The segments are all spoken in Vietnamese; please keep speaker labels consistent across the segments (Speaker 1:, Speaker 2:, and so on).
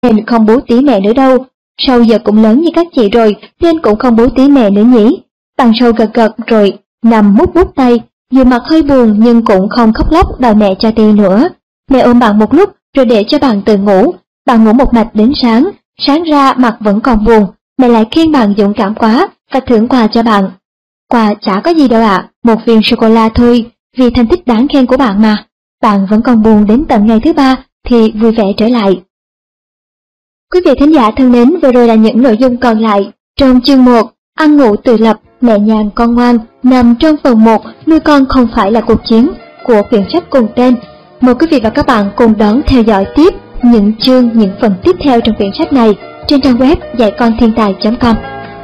Speaker 1: nên không bú tí mẹ nữa đâu. Sâu giờ cũng lớn như các chị rồi nên cũng không bú tí mẹ nữa nhỉ. Bạn Sâu gật gật rồi nằm mút mút tay, dù mặt hơi buồn nhưng cũng không khóc lóc đòi mẹ cho ti nữa. Mẹ ôm bạn một lúc rồi để cho bạn tự ngủ. Bạn ngủ một mạch đến sáng, sáng ra mặt vẫn còn buồn, mẹ lại khen bạn dũng cảm quá và thưởng quà cho bạn. Quà chả có gì đâu ạ, một viên sô-cô-la thôi, vì thành tích đáng khen của bạn mà. Bạn vẫn còn buồn đến tận ngày thứ 3 thì vui vẻ trở lại. Quý vị thính giả thân mến, vừa rồi là những nội dung còn lại trong chương 1 Ăn ngủ tự lập, mẹ nhàn con ngoan, nằm trong phần 1 Nuôi con không phải là cuộc chiến của quyển sách cùng tên. Mời quý vị và các bạn cùng đón theo dõi tiếp những phần tiếp theo trong quyển sách này trên trang web dạy-con-thiên-tài.com.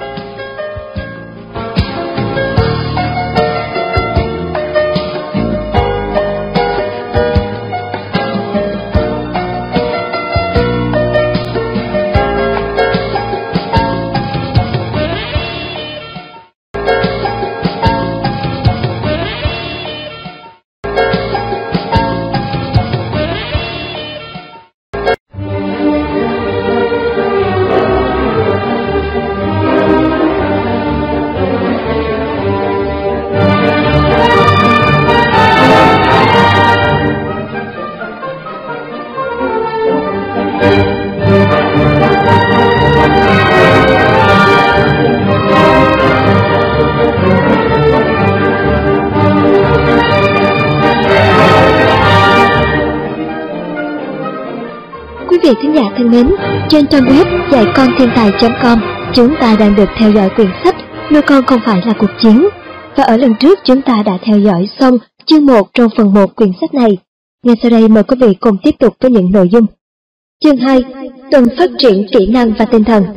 Speaker 1: Quý vị thính giả thân mến, trên trang web dạy-con-thiên-tài.com chúng ta đang được theo dõi quyển sách Nuôi con không phải là cuộc chiến. Và ở lần trước chúng ta đã theo dõi xong chương 1 trong phần 1 quyển sách này. Ngay sau đây mời quý vị cùng tiếp tục với những nội dung. Chương 2. Tuần phát triển kỹ năng và tinh thần.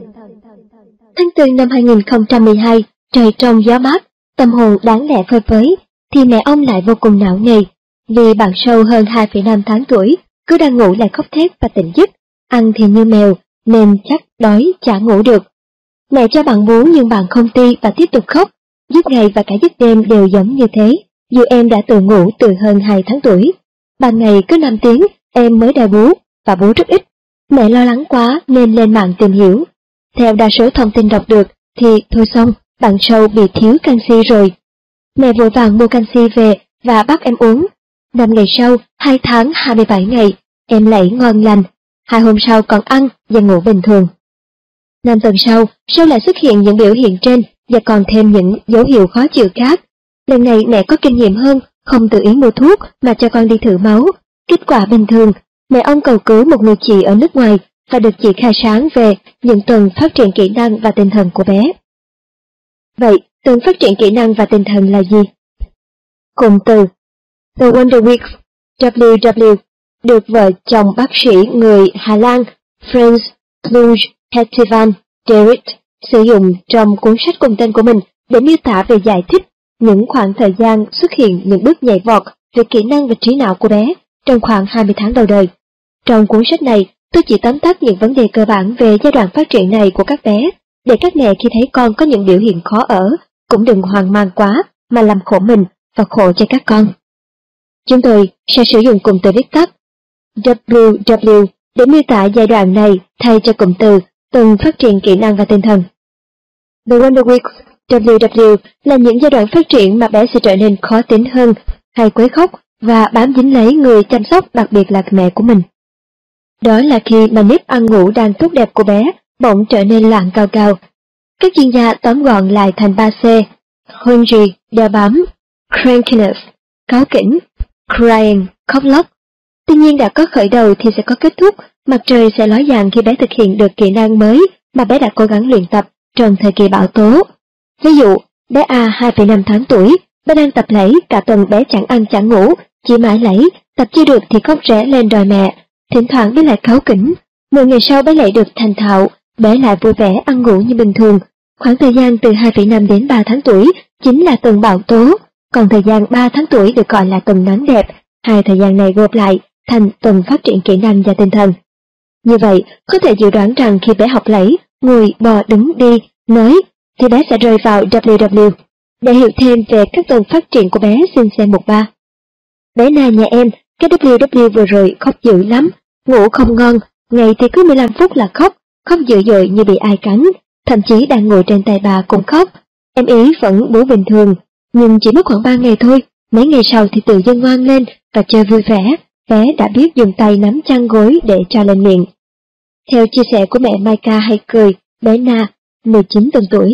Speaker 1: Tháng 4 năm 2012, trời trong gió mát, tâm hồn đáng lẽ phơi phới, thì mẹ ông lại vô cùng não nề, vì bạn Sâu hơn 2,5 tháng tuổi, cứ đang ngủ lại khóc thét và tỉnh giấc, ăn thì như mèo, nên chắc đói chả ngủ được. Mẹ cho bạn bú nhưng bạn không ti và tiếp tục khóc, giấc ngày và cả giấc đêm đều giống như thế, dù em đã tự ngủ từ hơn 2 tháng tuổi. Ban ngày cứ 5 tiếng, em mới đòi bú, và bú rất ít. Mẹ lo lắng quá nên lên mạng tìm hiểu. Theo đa số thông tin đọc được thì thôi xong, bạn Sâu bị thiếu canxi rồi. Mẹ vội vàng mua canxi về và bắt em uống. 5 ngày sau, 2 tháng 27 ngày, em lại ngon lành. 2 hôm sau còn ăn và ngủ bình thường. 5 tuần sau, Sâu lại xuất hiện những biểu hiện trên và còn thêm những dấu hiệu khó chịu khác. Lần này mẹ có kinh nghiệm hơn, không tự ý mua thuốc mà cho con đi thử máu. Kết quả bình thường. Mẹ ông cầu cứu một người chị ở nước ngoài và được chị khai sáng về những tuần phát triển kỹ năng và tinh thần của bé. Vậy, tuần phát triển kỹ năng và tinh thần là gì? Cụm từ The Wonder Weeks, WW, được vợ chồng bác sĩ người Hà Lan Frans Lunge Hettevan Derrit sử dụng trong cuốn sách cùng tên của mình để miêu tả về giải thích những khoảng thời gian xuất hiện những bước nhảy vọt về kỹ năng và trí não của bé trong khoảng 20 tháng đầu đời. Trong cuốn sách này, tôi chỉ tóm tắt những vấn đề cơ bản về giai đoạn phát triển này của các bé, để các mẹ khi thấy con có những biểu hiện khó ở, cũng đừng hoang mang quá mà làm khổ mình và khổ cho các con. Chúng tôi sẽ sử dụng cụm từ viết tắt WW để miêu tả giai đoạn này thay cho cụm từ tuần phát triển kỹ năng và tinh thần. The Wonder Weeks, WW, là những giai đoạn phát triển mà bé sẽ trở nên khó tính hơn, hay quấy khóc và bám dính lấy người chăm sóc, đặc biệt là mẹ của mình. Đó là khi mà nếp ăn ngủ đang tốt đẹp của bé bỗng trở nên loạn cao cao. Các chuyên gia tóm gọn lại thành 3C: hungry, đeo bám; crankiness, cáu kỉnh; crying, khóc lóc. Tuy nhiên đã có khởi đầu thì sẽ có kết thúc, mặt trời sẽ ló dạng khi bé thực hiện được kỹ năng mới mà bé đã cố gắng luyện tập trong thời kỳ bão tố. Ví dụ, bé A 2,5 tháng tuổi, bé đang tập lẫy, cả tuần bé chẳng ăn chẳng ngủ, chỉ mãi lẫy, tập chưa được thì khóc ré lên đòi mẹ, thỉnh thoảng bé lại cáu kỉnh. 10 ngày sau bé lại được thành thạo, bé lại vui vẻ ăn ngủ như bình thường. Khoảng thời gian từ 2,5 đến 3 tháng tuổi chính là tuần bão tố, còn thời gian 3 tháng tuổi được gọi là tuần nắng đẹp. Hai thời gian này gộp lại thành tuần phát triển kỹ năng và tinh thần. Như vậy, có thể dự đoán rằng khi bé học lẫy, ngồi, bò, đứng, đi, nói, thì bé sẽ rơi vào WW. Để hiểu thêm về các tuần phát triển của bé, xin xem mục 3. Bé Na nhà em, cái WW vừa rồi khóc dữ lắm, ngủ không ngon, Ngày thì cứ 15 phút là khóc, khóc dữ dội như bị ai cắn, thậm chí đang ngồi trên tay bà cũng khóc. Em ý vẫn bú bình thường, nhưng chỉ mất khoảng 3 ngày thôi, mấy ngày sau thì tự dưng ngoan lên và chơi vui vẻ, bé đã biết dùng tay nắm chăn gối để cho lên miệng. Theo chia sẻ của mẹ Maika hay cười, bé Na, 19 tuần tuổi.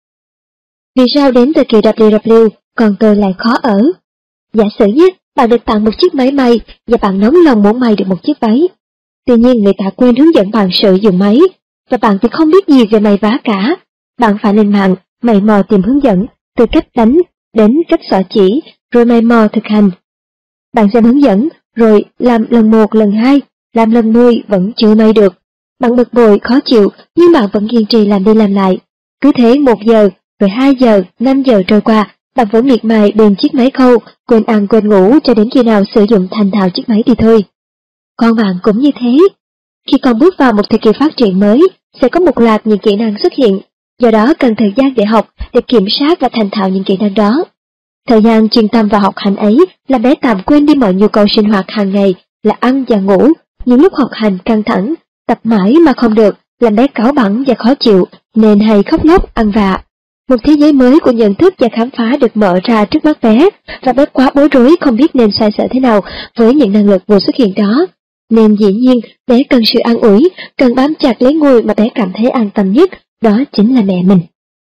Speaker 1: Vì sao đến thời kỳ WW, con tôi lại khó ở? Giả sử nhé, bạn được tặng một chiếc máy may và bạn nóng lòng muốn may được một chiếc váy. Tuy nhiên người ta quên hướng dẫn bạn sử dụng máy, và bạn thì không biết gì về may vá cả. Bạn phải lên mạng, mày mò tìm hướng dẫn, từ cách đánh đến cách xỏ chỉ, rồi mày mò thực hành. Bạn xem hướng dẫn, rồi làm lần 1, lần 2, làm lần 10 vẫn chưa may được. Bạn bực bội, khó chịu, nhưng bạn vẫn kiên trì làm đi làm lại. Cứ thế 1 giờ, rồi 2 giờ, 5 giờ trôi qua, bạn vẫn miệt mài bên chiếc máy khâu, quên ăn quên ngủ cho đến khi nào sử dụng thành thạo chiếc máy thì thôi. Con bạn cũng như thế. Khi con bước vào một thời kỳ phát triển mới, sẽ có một loạt những kỹ năng xuất hiện, do đó cần thời gian để học, để kiểm soát và thành thạo những kỹ năng đó. Thời gian chuyên tâm vào học hành ấy là bé tạm quên đi mọi nhu cầu sinh hoạt hàng ngày là ăn và ngủ. Những lúc học hành căng thẳng, tập mãi mà không được, làm bé cáu bẳn và khó chịu, nên hay khóc lóc, ăn vạ. Một thế giới mới của nhận thức và khám phá được mở ra trước mắt bé, và bé quá bối rối không biết nên xoay sở thế nào với những năng lực vừa xuất hiện đó. Nên dĩ nhiên, bé cần sự an ủi, cần bám chặt lấy người mà bé cảm thấy an tâm nhất, đó chính là mẹ mình.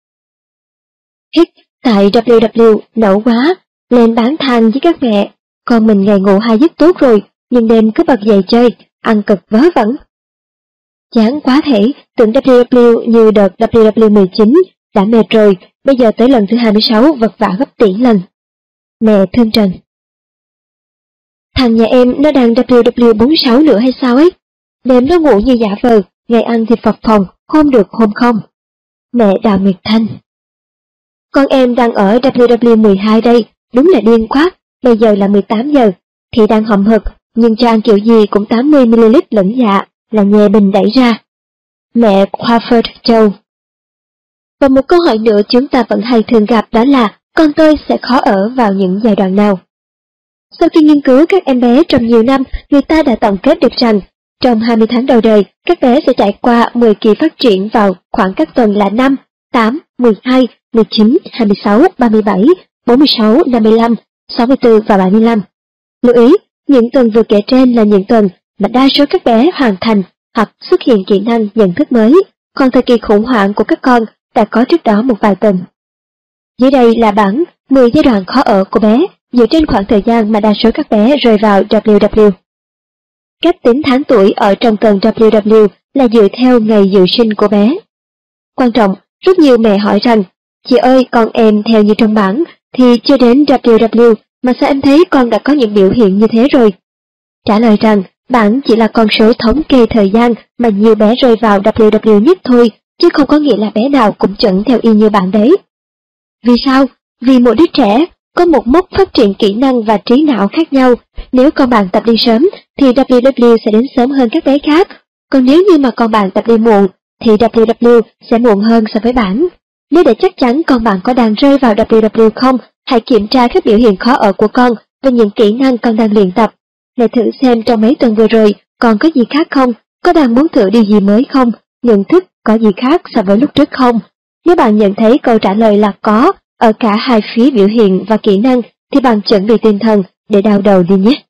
Speaker 1: Hít, tại WW, nẫu quá, lên bán than với các mẹ. Con mình ngày ngủ 2 giấc tốt rồi, nhưng đêm cứ bật dậy chơi, ăn cực vớ vẩn. Chán quá thể, tưởng WW như đợt WW19, đã mệt rồi, bây giờ tới lần thứ 26 vật vã gấp tỷ lần. Mẹ thương Trần. Thằng nhà em nó đang WW46 nữa hay sao ấy? Đêm nó ngủ như giả vờ, ngày ăn thì phập phồng, hôm được hôm không. Mẹ Đào Nguyệt Thanh. Con em đang ở WW12 đây, đúng là điên quá, bây giờ là 18 giờ, thì đang hậm hực, nhưng cho ăn kiểu gì cũng 80ml lẫn dạ, là nhè bình đẩy ra. Mẹ Crawford Châu. Và một câu hỏi nữa chúng ta vẫn hay thường gặp, đó là con tôi sẽ khó ở vào những giai đoạn nào? Sau khi nghiên cứu các em bé trong nhiều năm, người ta đã tổng kết được rằng trong 20 tháng đầu đời, các bé sẽ trải qua 10 kỳ phát triển vào khoảng các tuần là 5, 8, 12, 19, 26, 37, 46, 55, 64 và 75. Lưu ý, những tuần vừa kể trên là những tuần mà đa số các bé hoàn thành hoặc xuất hiện kỹ năng nhận thức mới, còn thời kỳ khủng hoảng của các con đã có trước đó một vài tuần. Dưới đây là bảng 10 giai đoạn khó ở của bé, dựa trên khoảng thời gian mà đa số các bé rơi vào WW. Cách tính tháng tuổi ở trong tuần WW là dựa theo ngày dự sinh của bé. Quan trọng, rất nhiều mẹ hỏi rằng, chị ơi, con em theo như trong bảng thì chưa đến WW, mà sao em thấy con đã có những biểu hiện như thế rồi? Trả lời rằng, bảng chỉ là con số thống kê thời gian mà nhiều bé rơi vào WW nhất thôi, chứ không có nghĩa là bé nào cũng chuẩn theo y như bạn đấy. Vì sao? Vì mỗi đứa trẻ có một mốc phát triển kỹ năng và trí não khác nhau. Nếu con bạn tập đi sớm thì WW sẽ đến sớm hơn các bé khác, còn nếu như mà con bạn tập đi muộn thì WW sẽ muộn hơn so với bạn. Nếu để chắc chắn con bạn có đang rơi vào WW không, hãy kiểm tra các biểu hiện khó ở của con và những kỹ năng con đang luyện tập. Hãy thử xem trong mấy tuần vừa rồi con có gì khác không, có đang muốn thử điều gì mới không, nhận thức có gì khác so với lúc trước không. Nếu bạn nhận thấy câu trả lời là có ở cả hai phía biểu hiện và kỹ năng thì bạn chuẩn bị tinh thần để đau đầu đi nhé.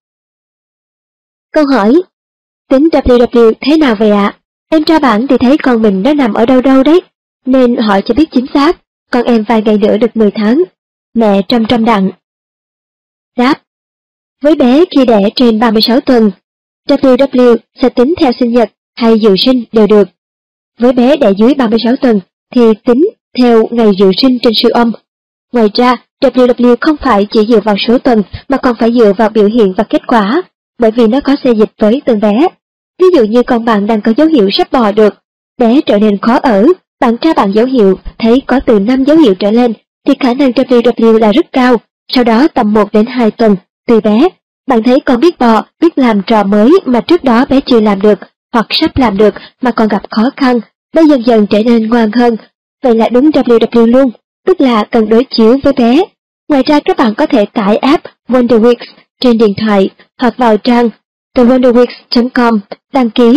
Speaker 1: Câu hỏi: tính WW thế nào vậy ạ? Em tra bảng thì thấy con mình nó nằm ở đâu đâu đấy, nên hỏi cho biết chính xác. Con em vài ngày nữa được 10 tháng. Mẹ Trâm Đặng. Đáp: với bé khi đẻ trên 36 tuần, WW sẽ tính theo sinh nhật hay dự sinh đều được. Với bé đẻ dưới 36 tuần thì tính theo ngày dự sinh trên siêu âm. Ngoài ra, WW không phải chỉ dựa vào số tuần mà còn phải dựa vào biểu hiện và kết quả, bởi vì nó có xê dịch với từng bé. Ví dụ như con bạn đang có dấu hiệu sắp bò được, bé trở nên khó ở, bạn tra bảng dấu hiệu thấy có từ 5 dấu hiệu trở lên thì khả năng WW là rất cao. Sau đó tầm 1 đến 2 tuần, tùy bé, bạn thấy con biết bò, biết làm trò mới mà trước đó bé chưa làm được, hoặc sắp làm được mà còn gặp khó khăn, bé dần dần trở nên ngoan hơn. Vậy là đúng WW luôn, tức là cần đối chiếu với bé. Ngoài ra các bạn có thể tải app Wonderweeks trên điện thoại hoặc vào trang thewonderweeks.com đăng ký.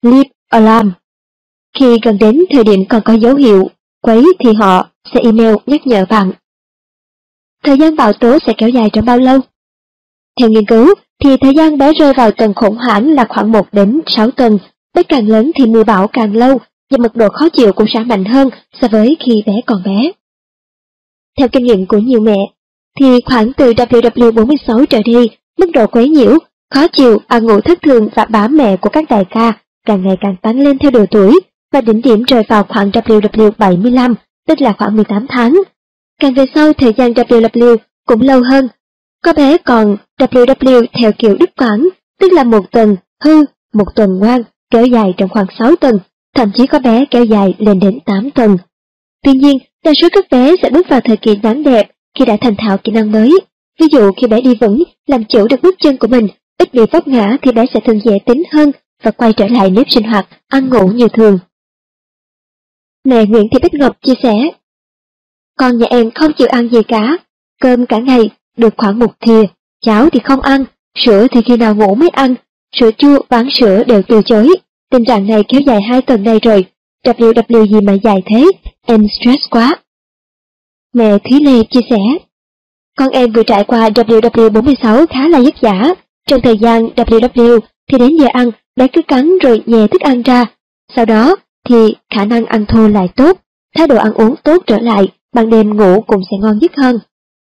Speaker 1: leave alarm. Khi gần đến thời điểm còn có dấu hiệu quấy thì họ sẽ email nhắc nhở bạn. Thời gian bão tố sẽ kéo dài trong bao lâu? Theo nghiên cứu, thì thời gian bé rơi vào tầng khủng hoảng là khoảng 1 đến 6 tuần. Bé càng lớn thì mưa bão càng lâu và mức độ khó chịu cũng sẽ mạnh hơn so với khi bé còn bé. Theo kinh nghiệm của nhiều mẹ, thì khoảng từ WW46 trở đi, mức độ quấy nhiễu, khó chịu, ăn ngủ thất thường và bám mẹ của các đại ca càng ngày càng tăng lên theo độ tuổi và đỉnh điểm rơi vào khoảng WW75, tức là khoảng 18 tháng. Càng về sau, thời gian WW cũng lâu hơn. Có bé còn WW theo kiểu đứt quãng, tức là 1 tuần hư, 1 tuần ngoan, kéo dài trong khoảng 6 tuần, thậm chí có bé kéo dài lên đến 8 tuần. Tuy nhiên, đa số các bé sẽ bước vào thời kỳ nắng đẹp khi đã thành thạo kỹ năng mới. Ví dụ khi bé đi vững, làm chủ được bước chân của mình, ít bị vấp ngã thì bé sẽ thường dễ tính hơn và quay trở lại nếp sinh hoạt, ăn ngủ như thường. Mẹ Nguyễn Thị Bích Ngọc chia sẻ, con nhà em không chịu ăn gì cả, cơm cả ngày, được khoảng 1 thìa, cháo thì không ăn, sữa thì khi nào ngủ mới ăn, sữa chua, bán sữa đều từ chối. Tình trạng này kéo dài 2 tuần nay rồi, WW gì mà dài thế, em stress quá. Mẹ Thúy Lê chia sẻ, con em vừa trải qua WW46 khá là vất vả. Trong thời gian WW thì đến giờ ăn, bé cứ cắn rồi nhè thức ăn ra. Sau đó thì khả năng ăn thô lại tốt, thái độ ăn uống tốt trở lại, ban đêm ngủ cũng sẽ ngon giấc hơn.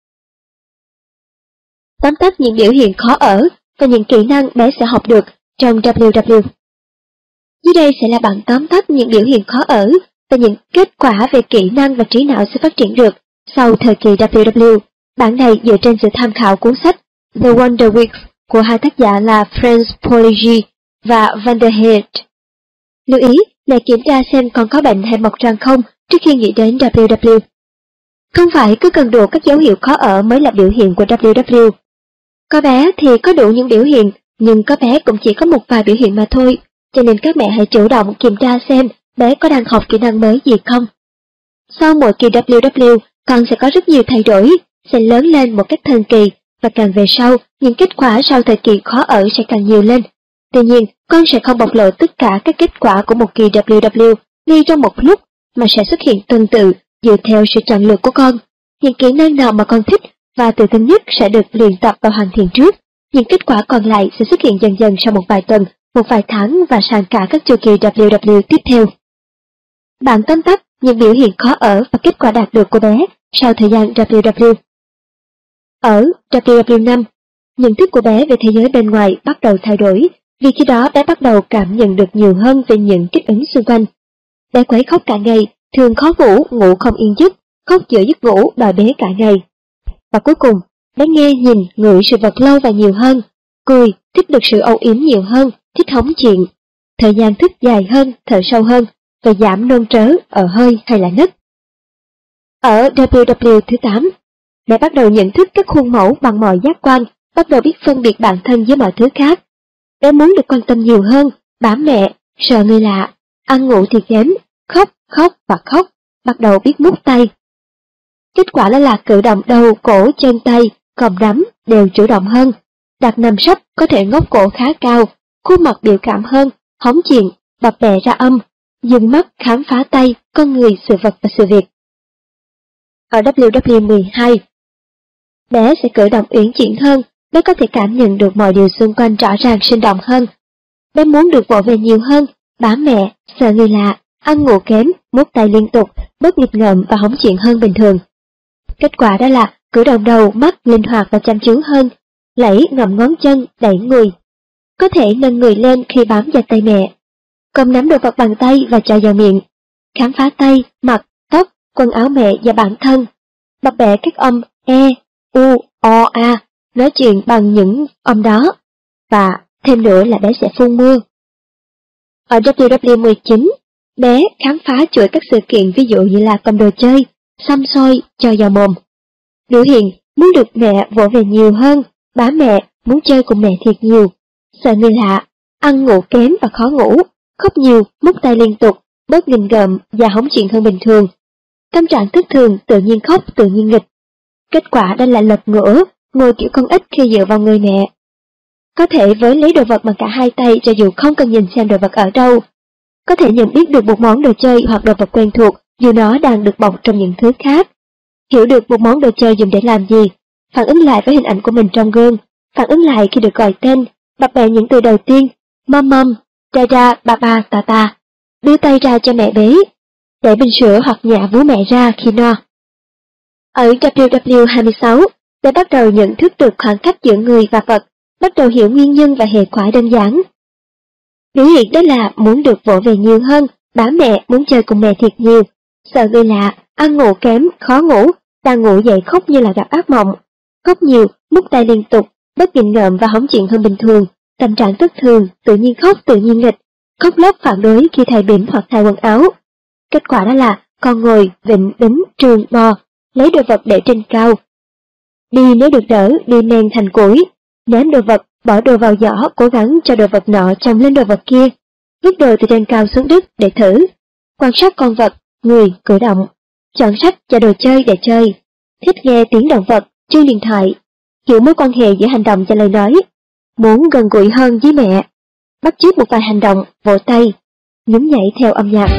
Speaker 1: Tóm tắt những biểu hiện khó ở và những kỹ năng bé sẽ học được trong WW. Dưới đây sẽ là bản tóm tắt những biểu hiện khó ở và những kết quả về kỹ năng và trí não sẽ phát triển được sau thời kỳ WW. Bản này dựa trên sự tham khảo cuốn sách The Wonder Weeks của hai tác giả là Franz Poligi và Van der Heert. Lưu ý là kiểm tra xem con có bệnh hay mọc răng không trước khi nghĩ đến WW. Không phải cứ cần đủ các dấu hiệu khó ở mới là biểu hiện của WW. Có bé thì có đủ những biểu hiện, nhưng có bé cũng chỉ có một vài biểu hiện mà thôi, cho nên các mẹ hãy chủ động kiểm tra xem bé có đang học kỹ năng mới gì không. Sau mỗi kỳ WW, con sẽ có rất nhiều thay đổi, sẽ lớn lên một cách thần kỳ, và càng về sau, những kết quả sau thời kỳ khó ở sẽ càng nhiều lên. Tuy nhiên, con sẽ không bộc lộ tất cả các kết quả của một kỳ WW ngay trong một lúc, mà sẽ xuất hiện tuần tự dựa theo sự chọn lựa của con. Những kỹ năng nào mà con thích và tự tin nhất sẽ được luyện tập và hoàn thiện trước. Những kết quả còn lại sẽ xuất hiện dần dần sau một vài tuần, một vài tháng và sang cả các chu kỳ WW tiếp theo. Bản tóm tắt những biểu hiện khó ở và kết quả đạt được của bé sau thời gian WW. Ở WW5, nhận thức của bé về thế giới bên ngoài bắt đầu thay đổi, vì khi đó bé bắt đầu cảm nhận được nhiều hơn về những kích ứng xung quanh. Bé quấy khóc cả ngày, thường khó ngủ, ngủ không yên giấc, khóc giữa giấc ngủ đòi bế cả ngày. Và cuối cùng, bé nghe, nhìn, ngửi sự vật lâu và nhiều hơn, cười, thích được sự âu yếm nhiều hơn, thích hóng chuyện, thời gian thức dài hơn, thở sâu hơn, và giảm nôn trớ, ở hơi hay là nấc. Ở WW thứ 8, bé bắt đầu nhận thức các khuôn mẫu bằng mọi giác quan, bắt đầu biết phân biệt bản thân với mọi thứ khác. Bé muốn được quan tâm nhiều hơn, bám mẹ, sợ người lạ, ăn ngủ thì kém, khóc, khóc và khóc, bắt đầu biết mút tay. Kết quả là cử động đầu, cổ, chân tay, còng nắm đều chủ động hơn, đặt nằm sấp, có thể ngóc cổ khá cao, khuôn mặt biểu cảm hơn, hóng chuyện, bập bẹ ra âm, dừng mắt khám phá tay, con người, sự vật và sự việc. Ở WW12, bé sẽ cử động uyển chuyển hơn, bé có thể cảm nhận được mọi điều xung quanh rõ ràng sinh động hơn. Bé muốn được vỗ về nhiều hơn, bám mẹ, sợ người lạ, ăn ngủ kém, mút tay liên tục, bớt nghịch ngợm và hóng chuyện hơn bình thường. Kết quả đó là cử động đầu, mắt linh hoạt và chăm chú hơn, lẫy ngậm ngón chân, đẩy người. Có thể nâng người lên khi bám vào tay mẹ, cầm nắm đồ vật bằng tay và cho vào miệng, khám phá tay, mặt, tóc, quần áo mẹ và bản thân, bập bẹ các âm e, u, o, a, nói chuyện bằng những âm đó, và thêm nữa là bé sẽ phun mưa. Ở WW19, bé khám phá chuỗi các sự kiện ví dụ như là cầm đồ chơi, xăm xôi, cho vào mồm. Biểu hiện muốn được mẹ vỗ về nhiều hơn, bám mẹ, muốn chơi cùng mẹ thiệt nhiều, sợ người lạ, ăn ngủ kém và khó ngủ, khóc nhiều, mút tay liên tục, bớt nghịch ngợm và hóng chuyện hơn bình thường. Tâm trạng thất thường, tự nhiên khóc, tự nhiên nghịch. Kết quả đó là lật ngửa, ngồi kiểu con ếch khi dựa vào người mẹ. Có thể với lấy đồ vật bằng cả hai tay cho dù không cần nhìn xem đồ vật ở đâu. Có thể nhận biết được một món đồ chơi hoặc đồ vật quen thuộc dù nó đang được bọc trong những thứ khác. Hiểu được một món đồ chơi dùng để làm gì, phản ứng lại với hình ảnh của mình trong gương, phản ứng lại khi được gọi tên, bập bẹ những từ đầu tiên, mâm mâm, da da, ba ba, ta ta, đưa tay ra cho mẹ bế, để bình sữa hoặc nhả vú mẹ ra khi no. Ở WW26, để bắt đầu nhận thức được khoảng cách giữa người và vật, bắt đầu hiểu nguyên nhân và hệ quả đơn giản. Biểu hiện đó là muốn được vỗ về nhiều hơn, bám mẹ, muốn chơi cùng mẹ thiệt nhiều, sợ người lạ, ăn ngủ kém, khó ngủ, đang ngủ dậy khóc như là gặp ác mộng, khóc nhiều, mút tay liên tục, bất nghịch ngợm và hóng chuyện hơn bình thường, tâm trạng thất thường, tự nhiên khóc, tự nhiên nghịch, khóc lóc phản đối khi thay bỉm hoặc thay quần áo. Kết quả đó là con ngồi, vịnh, đính, trường, bò, lấy đồ vật để trên cao. Đi nếu được đỡ, đi men thành củi, ném đồ vật, bỏ đồ vào giỏ, cố gắng cho đồ vật nọ chồng lên đồ vật kia, vứt đồ từ trên cao xuống đất để thử, quan sát con vật, người, cử động, chọn sách và đồ chơi để chơi, thích nghe tiếng động vật, chuông điện thoại, hiểu mối quan hệ giữa hành động và lời nói, muốn gần gũi hơn với mẹ, bắt chước một vài hành động, vỗ tay, nhún nhảy theo âm nhạc.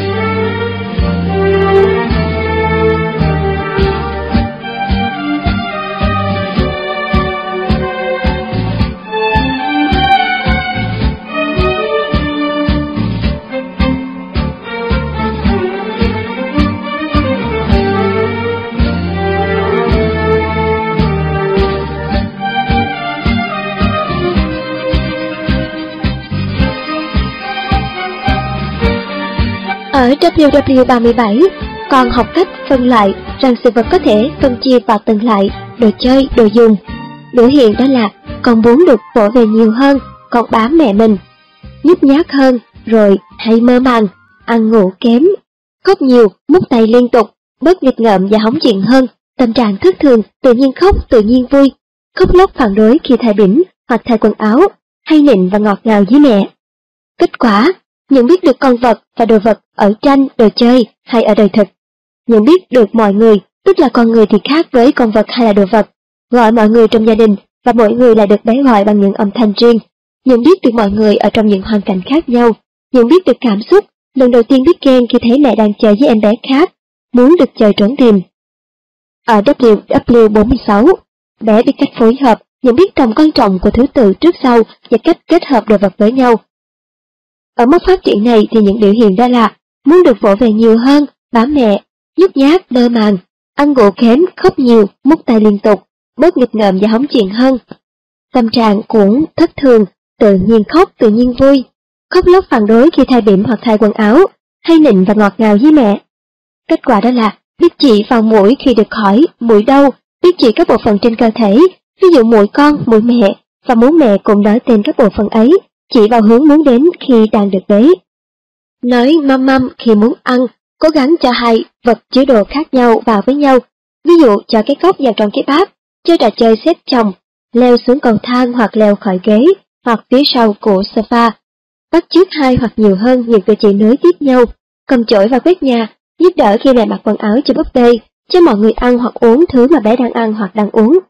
Speaker 1: Ở WW37, còn học cách phân loại rằng sự vật có thể phân chia vào từng loại, đồ chơi, đồ dùng. Biểu hiện đó là con muốn được vỗ về nhiều hơn, con bám mẹ mình, nhút nhát hơn, rồi hay mơ màng, ăn ngủ kém, khóc nhiều, mút tay liên tục, bớt nghịch ngợm và hóng chuyện hơn, tâm trạng thất thường, tự nhiên khóc, tự nhiên vui, khóc lóc phản đối khi thay bỉm hoặc thay quần áo, hay nịnh và ngọt ngào với mẹ. Kết quả, nhận biết được con vật và đồ vật ở tranh, đồ chơi hay ở đời thực. Nhận biết được mọi người, tức là con người thì khác với con vật hay là đồ vật. Gọi mọi người trong gia đình và mỗi người lại được bé gọi bằng những âm thanh riêng. Nhận biết được mọi người ở trong những hoàn cảnh khác nhau. Nhận biết được cảm xúc, lần đầu tiên biết ghen khi thấy mẹ đang chơi với em bé khác, muốn được chơi trốn tìm. Ở WW46, bé biết cách phối hợp, nhận biết tầm quan trọng của thứ tự trước sau và cách kết hợp đồ vật với nhau. Ở mức phát triển này thì những biểu hiện đó là muốn được vỗ về nhiều hơn, bám mẹ, nhút nhát, mơ màng, ăn ngủ kém, khóc nhiều, mút tay liên tục, bớt nghịch ngợm và hóng chuyện hơn. Tâm trạng cũng thất thường, tự nhiên khóc, tự nhiên vui, khóc lóc phản đối khi thay bỉm hoặc thay quần áo, hay nịnh và ngọt ngào với mẹ. Kết quả đó là biết chỉ vào mũi khi được hỏi mũi đâu, biết chỉ các bộ phận trên cơ thể, ví dụ mũi con, mũi mẹ, và muốn mẹ cũng nói tên các bộ phận ấy, chỉ vào hướng muốn đến khi đang được bế. Nói mâm mâm khi muốn ăn, cố gắng cho hai vật chứa đồ khác nhau vào với nhau, ví dụ cho cái cốc vào trong cái bát, chơi trò chơi xếp chồng, leo xuống cầu thang hoặc leo khỏi ghế, hoặc phía sau của sofa, bắt chước hai hoặc nhiều hơn những cử chỉ nối tiếp nhau, cầm chổi và quét nhà, giúp đỡ khi mẹ mặc quần áo cho búp bê, cho mọi người ăn hoặc uống thứ mà bé đang ăn hoặc đang uống.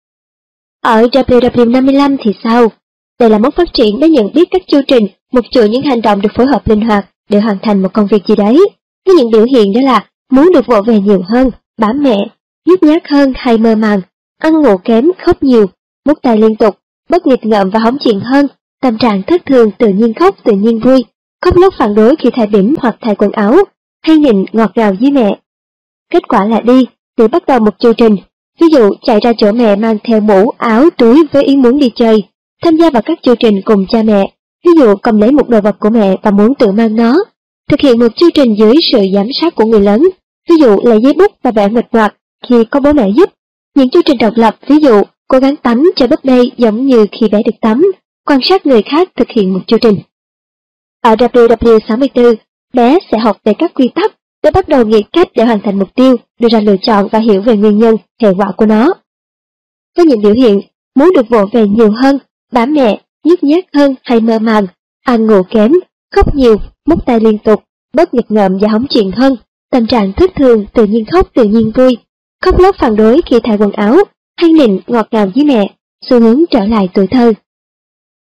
Speaker 1: Ở WW55 thì sao? Đây là mốc phát triển để nhận biết các chu trình, một chuỗi những hành động được phối hợp linh hoạt để hoàn thành một công việc gì đấy, với những biểu hiện đó là muốn được vỗ về nhiều hơn, bám mẹ, nhút nhát hơn hay mơ màng, ăn ngủ kém, khóc nhiều, mút tay liên tục, bất nghịch ngợm và hóng chuyện hơn, tâm trạng thất thường, tự nhiên khóc, tự nhiên vui, khóc lóc phản đối khi thay bỉm hoặc thay quần áo, hay nịnh ngọt ngào với mẹ. Kết quả là đi bắt đầu một chu trình, ví dụ chạy ra chỗ mẹ mang theo mũ, áo, túi với ý muốn đi chơi, tham gia vào các chương trình cùng cha mẹ, ví dụ cầm lấy một đồ vật của mẹ và muốn tự mang nó, thực hiện một chương trình dưới sự giám sát của người lớn, ví dụ lấy giấy bút và vẽ nguệch ngoạc khi có bố mẹ giúp, những chương trình độc lập, ví dụ cố gắng tắm cho búp bê giống như khi bé được tắm, quan sát người khác thực hiện một chương trình. Ở WW64, bé sẽ học về các quy tắc để bắt đầu nghĩ cách để hoàn thành mục tiêu, đưa ra lựa chọn và hiểu về nguyên nhân, hệ quả của nó. Với những biểu hiện muốn được vỗ về nhiều hơn, bám mẹ, nhút nhát hơn hay mơ màng, ăn ngủ kém, khóc nhiều, mút tay liên tục, bớt nghịch ngợm và hóng chuyện hơn, tâm trạng thất thường, tự nhiên khóc, tự nhiên vui, khóc lóc phản đối khi thay quần áo, hay nịnh ngọt ngào với mẹ, xu hướng trở lại tuổi thơ.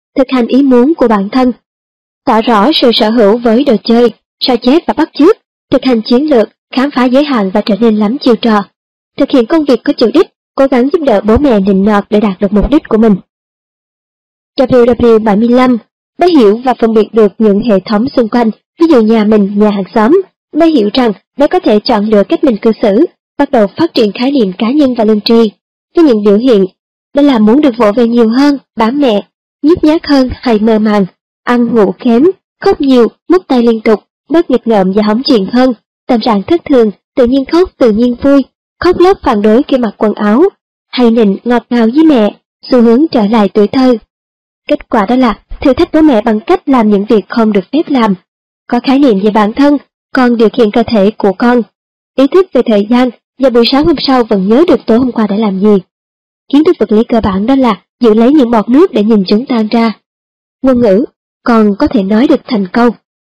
Speaker 1: thực hành ý muốn của bản thân, tỏ rõ sự sở hữu với đồ chơi, sao chép và bắt chước, thực hành chiến lược, khám phá giới hạn và trở nên lắm chiêu trò, thực hiện công việc có chủ đích, cố gắng giúp đỡ bố mẹ nịnh nọt để đạt được mục đích của mình. WW75. Bé hiểu và phân biệt được những hệ thống xung quanh, ví dụ nhà mình, nhà hàng xóm. Bé hiểu rằng bé có thể chọn lựa cách mình cư xử, bắt đầu phát triển khái niệm cá nhân và lương tri. Với những biểu hiện, đó là muốn được vỗ về nhiều hơn, bám mẹ, nhút nhát hơn hay mơ màng, ăn ngủ kém, khóc nhiều, mút tay liên tục, bớt nghịch ngợm và hóng chuyện hơn, tâm trạng thất thường, tự nhiên khóc, tự nhiên vui, khóc lóc phản đối khi mặc quần áo, hay nịnh ngọt ngào với mẹ, xu hướng trở lại tuổi thơ. Kết quả đó là thử thách bố mẹ bằng cách làm những việc không được phép làm, có khái niệm về bản thân, con điều khiển cơ thể của con, ý thức về thời gian và buổi sáng hôm sau vẫn nhớ được tối hôm qua đã làm gì. Kiến thức vật lý cơ bản đó là giữ lấy những bọt nước để nhìn chúng tan ra. Ngôn ngữ, con có thể nói được thành câu.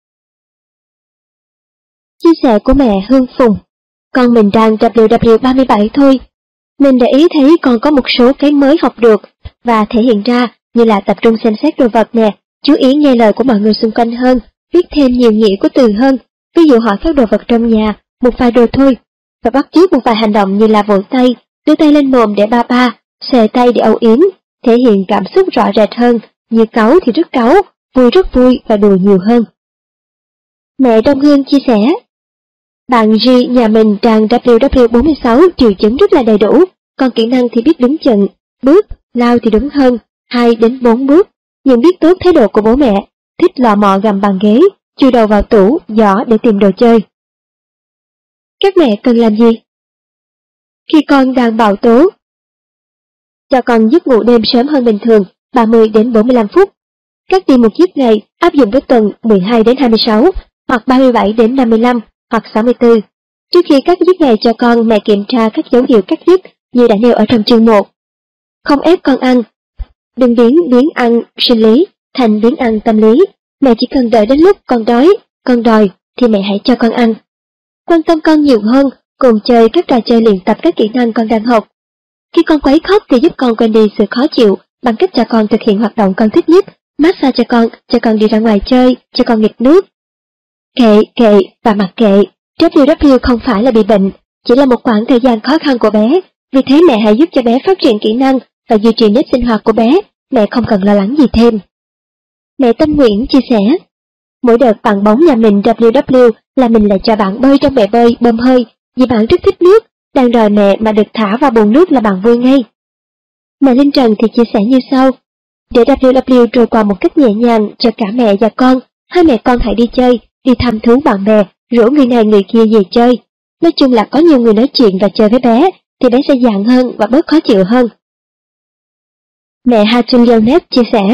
Speaker 1: Chia sẻ của mẹ Hương Phùng. Con mình đang WW37 thôi. Mình để ý thấy con có một số cái mới học được và thể hiện ra như là tập trung xem xét đồ vật nè, chú ý nghe lời của mọi người xung quanh hơn, biết thêm nhiều nghĩa của từ hơn, ví dụ hỏi các đồ vật trong nhà, một vài đồ thôi, và bắt chước một vài hành động như là vỗ tay, đưa tay lên mồm để ba ba, xòe tay để âu yếm, thể hiện cảm xúc rõ rệt hơn, như cáu thì rất cáu, vui rất vui và đùa nhiều hơn. Mẹ Đông Hương chia sẻ, bạn G nhà mình trang WW46 triệu chứng rất là đầy đủ, còn kỹ năng thì biết đứng chừng, bước, lao thì đúng hơn, 2 đến 4 bước, nhận biết tốt thái độ của bố mẹ, thích lò mò gầm bàn ghế, chui đầu vào tủ, giỏ để tìm đồ chơi. Các mẹ cần làm gì? Khi con đang bạo tố, cho con giấc ngủ đêm sớm hơn bình thường, 30 đến 45 phút. Cắt đi một giấc ngày, áp dụng với tuần 12 đến 26, hoặc 37 đến 55, hoặc 64. Trước khi cắt giấc ngày cho con, mẹ kiểm tra các dấu hiệu cắt giấc như đã nêu ở trong chương 1. Không ép con ăn. Đừng biến ăn sinh lý thành biến ăn tâm lý. Mẹ chỉ cần đợi đến lúc con đói, con đòi thì mẹ hãy cho con ăn. Quan tâm con nhiều hơn, cùng chơi các trò chơi luyện tập các kỹ năng con đang học. Khi con quấy khóc thì giúp con quên đi sự khó chịu bằng cách cho con thực hiện hoạt động con thích nhất, massage cho con đi ra ngoài chơi, cho con nghịch nước. Kệ và mặc kệ, WW không phải là bị bệnh, chỉ là một khoảng thời gian khó khăn của bé, vì thế mẹ hãy giúp cho bé phát triển kỹ năng và duy trì nếp sinh hoạt của bé, mẹ không cần lo lắng gì thêm. Mẹ Tâm Nguyễn chia sẻ, mỗi đợt bạn bóng nhà mình WW là mình lại cho bạn bơi trong bể bơi bơm hơi, vì bạn rất thích nước, đang đòi mẹ mà được thả vào bồn nước là bạn vui ngay. Mẹ Linh Trần thì chia sẻ như sau, để WW trôi qua một cách nhẹ nhàng cho cả mẹ và con, hai mẹ con hãy đi chơi, đi thăm thú bạn bè, rủ người này người kia về chơi. Nói chung là có nhiều người nói chuyện và chơi với bé, thì bé sẽ dạn hơn và bớt khó chịu hơn. Mẹ Hatun Yonet chia sẻ,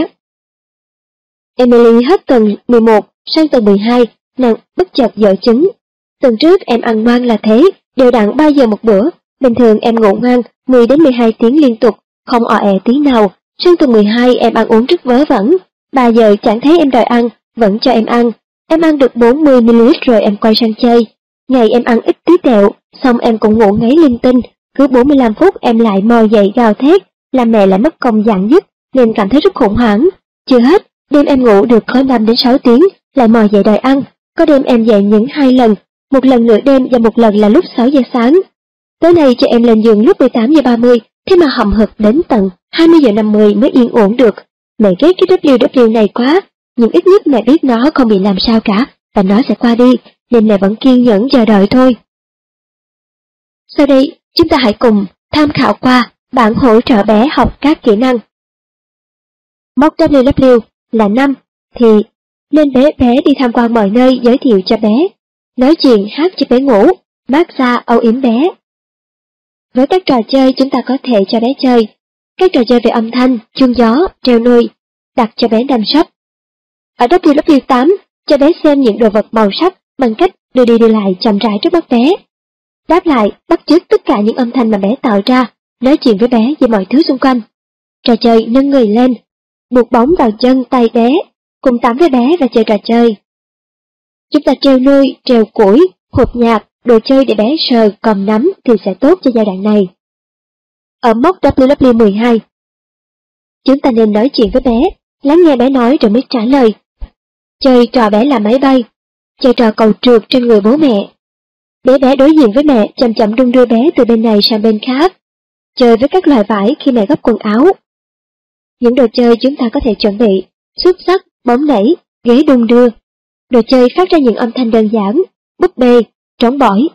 Speaker 1: Emily hết tuần 11 sang tuần 12, nàng bất chợt dở chứng. Tuần trước em ăn ngoan là thế, đều đặn 3 giờ một bữa, bình thường em ngủ ngoan 10 đến 12 tiếng liên tục, không ò ẹ tí nào. Sang tuần 12 em ăn uống rất vớ vẩn, 3 giờ chẳng thấy em đòi ăn, vẫn cho em ăn. Em ăn được 40ml rồi em quay sang chơi. Ngày em ăn ít tí tẹo, xong em cũng ngủ ngáy linh tinh, cứ 45 phút em lại mò dậy gào thét, làm mẹ lại mất công dặn dứt, nên cảm thấy rất khủng hoảng. Chưa hết, đêm em ngủ được có 5 đến 6 tiếng, lại mò dậy đòi ăn, có đêm em dậy những 2 lần, một lần nửa đêm và một lần là lúc 6 giờ sáng. Tối nay cho em lên giường lúc 18 giờ 30, thế mà hậm hực đến tận 20 giờ 50 mới yên ổn được. Mẹ ghét cái WW này quá, nhưng ít nhất mẹ biết nó không bị làm sao cả, và nó sẽ qua đi, nên mẹ vẫn kiên nhẫn chờ đợi thôi. Sau đây, chúng ta hãy cùng tham khảo qua bảng hỗ trợ bé học các kỹ năng. Mốc WW là 5, thì nên bé đi tham quan mọi nơi giới thiệu cho bé, nói chuyện hát cho bé ngủ, massage âu yếm bé. Với các trò chơi chúng ta có thể cho bé chơi, các trò chơi về âm thanh, chuông gió, treo nôi, đặt cho bé nằm sấp. Ở WW8, cho bé xem những đồ vật màu sắc bằng cách đưa đi đưa lại chậm rãi trước mắt bé. Đáp lại, bắt chước tất cả những âm thanh mà bé tạo ra, nói chuyện với bé về mọi thứ xung quanh. Trò chơi nâng người lên, buộc bóng vào chân tay bé, cùng tắm với bé và chơi trò chơi. Chúng ta treo nôi, treo củi, hộp nhạc, đồ chơi để bé sờ, cầm nắm thì sẽ tốt cho giai đoạn này. Ở mốc WW12, chúng ta nên nói chuyện với bé, lắng nghe bé nói rồi mới trả lời. Chơi trò bé làm máy bay, chơi trò cầu trượt trên người bố mẹ. Bé đối diện với mẹ, chậm chậm đung đưa bé từ bên này sang bên khác. Chơi với các loại vải khi mẹ gấp quần áo. Những đồ chơi chúng ta có thể chuẩn bị: xúc xắc, bóng nảy, ghế đung đưa. Đồ chơi phát ra những âm thanh đơn giản: búp bê, trống bỏi.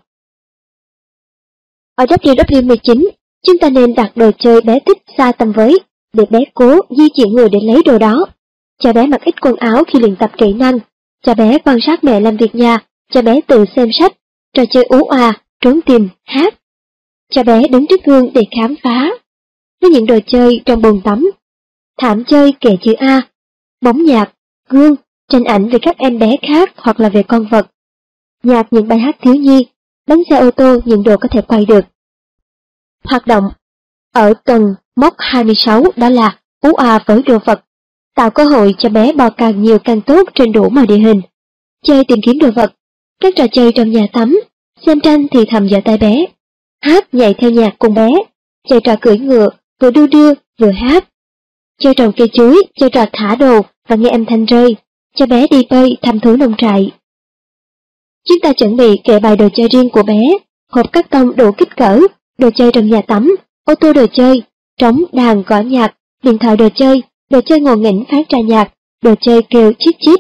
Speaker 1: Ở WW19, chúng ta nên đặt đồ chơi bé thích xa tầm với, để bé cố di chuyển người để lấy đồ đó. Cho bé mặc ít quần áo khi luyện tập kỹ năng. Cho bé quan sát mẹ làm việc nhà. Cho bé tự xem sách, trò chơi ú oa, trốn tìm, hát. Cho bé đứng trước gương để khám phá. Với những đồ chơi trong bồn tắm, thảm chơi kệ chữ A, bóng nhạc, gương, tranh ảnh về các em bé khác hoặc là về con vật. Nhạc những bài hát thiếu nhi, bánh xe ô tô những đồ có thể quay được. Hoạt động ở tuần mốc 26 đó là ú oa với đồ vật, tạo cơ hội cho bé bò càng nhiều càng tốt trên đủ mọi địa hình. Chơi tìm kiếm đồ vật, các trò chơi trong nhà tắm, xem tranh thì thầm vào tai bé, hát nhảy theo nhạc cùng bé, chơi trò cưỡi ngựa, vừa đu đưa vừa hát. Chơi trồng cây chuối, chơi trò thả đồ và nghe âm thanh rơi, cho bé đi bơi thăm thú nông trại. Chúng ta chuẩn bị kệ bài đồ chơi riêng của bé, hộp cắt tông đủ kích cỡ, đồ chơi trong nhà tắm, ô tô đồ chơi, trống, đàn, gõ nhạc, điện thoại đồ chơi ngộ nghĩnh phát ra nhạc, đồ chơi kêu chít chít.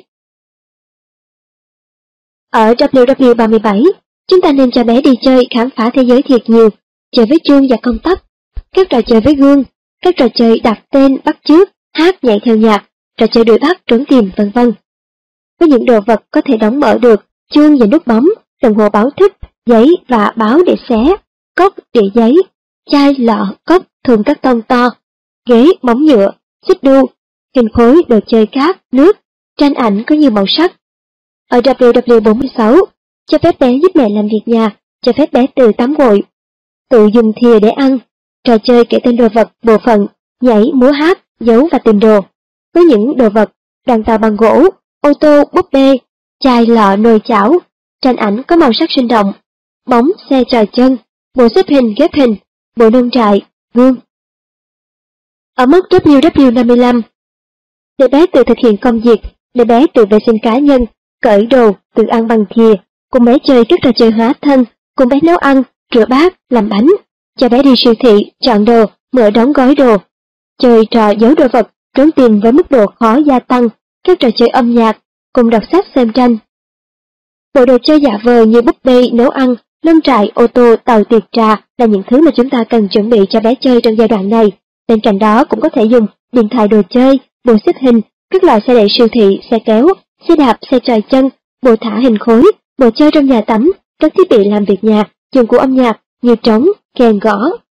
Speaker 1: Ở WW37, chúng ta nên cho bé đi chơi khám phá thế giới thiệt nhiều, chơi với chuông và công tắc, các trò chơi với gương, các trò chơi đặt tên, bắt chước, hát nhảy theo nhạc, trò chơi đuổi bắt, trốn tìm, vân vân. Với những đồ vật có thể đóng mở được, chuông và nút bấm, đồng hồ báo thức, giấy và báo để xé, cốc, đĩa giấy, chai, lọ, cốc, thùng cắt tông to, ghế, bóng nhựa, xích đu, hình khối, đồ chơi cát, nước, tranh ảnh có nhiều màu sắc. Ở WW46, cho phép bé giúp mẹ làm việc nhà, cho phép bé tự tắm gội, tự dùng thìa để ăn, trò chơi kể tên đồ vật, bộ phận, nhảy, múa hát, giấu và tìm đồ. Với những đồ vật, đoàn tàu bằng gỗ, ô tô, búp bê, chai, lọ, nồi chảo, tranh ảnh có màu sắc sinh động, bóng, xe trò chân, bộ xếp hình, ghép hình, bộ nông trại, gương. Ở mốc WW55, để bé tự thực hiện công việc, để bé tự vệ sinh cá nhân, cởi đồ, tự ăn bằng thìa, cùng bé chơi các trò chơi hóa thân, cùng bé nấu ăn, rửa bát, làm bánh, cho bé đi siêu thị, chọn đồ, mở đóng gói đồ, chơi trò giấu đồ vật, trốn tìm với mức độ khó gia tăng, các trò chơi âm nhạc, cùng đọc sách xem tranh. Bộ đồ chơi giả vờ như búp bê, nấu ăn, nông trại, ô tô, tàu tiệc trà là những thứ mà chúng ta cần chuẩn bị cho bé chơi trong giai đoạn này. Bên cạnh đó cũng có thể dùng điện thoại đồ chơi, bộ xếp hình, các loại xe đẩy siêu thị, xe kéo, xe đạp, xe tròi chân, bộ thả hình khối, bộ chơi trong nhà tắm, các thiết bị làm việc nhà, dụng cụ âm nhạc như trống, kèn gõ.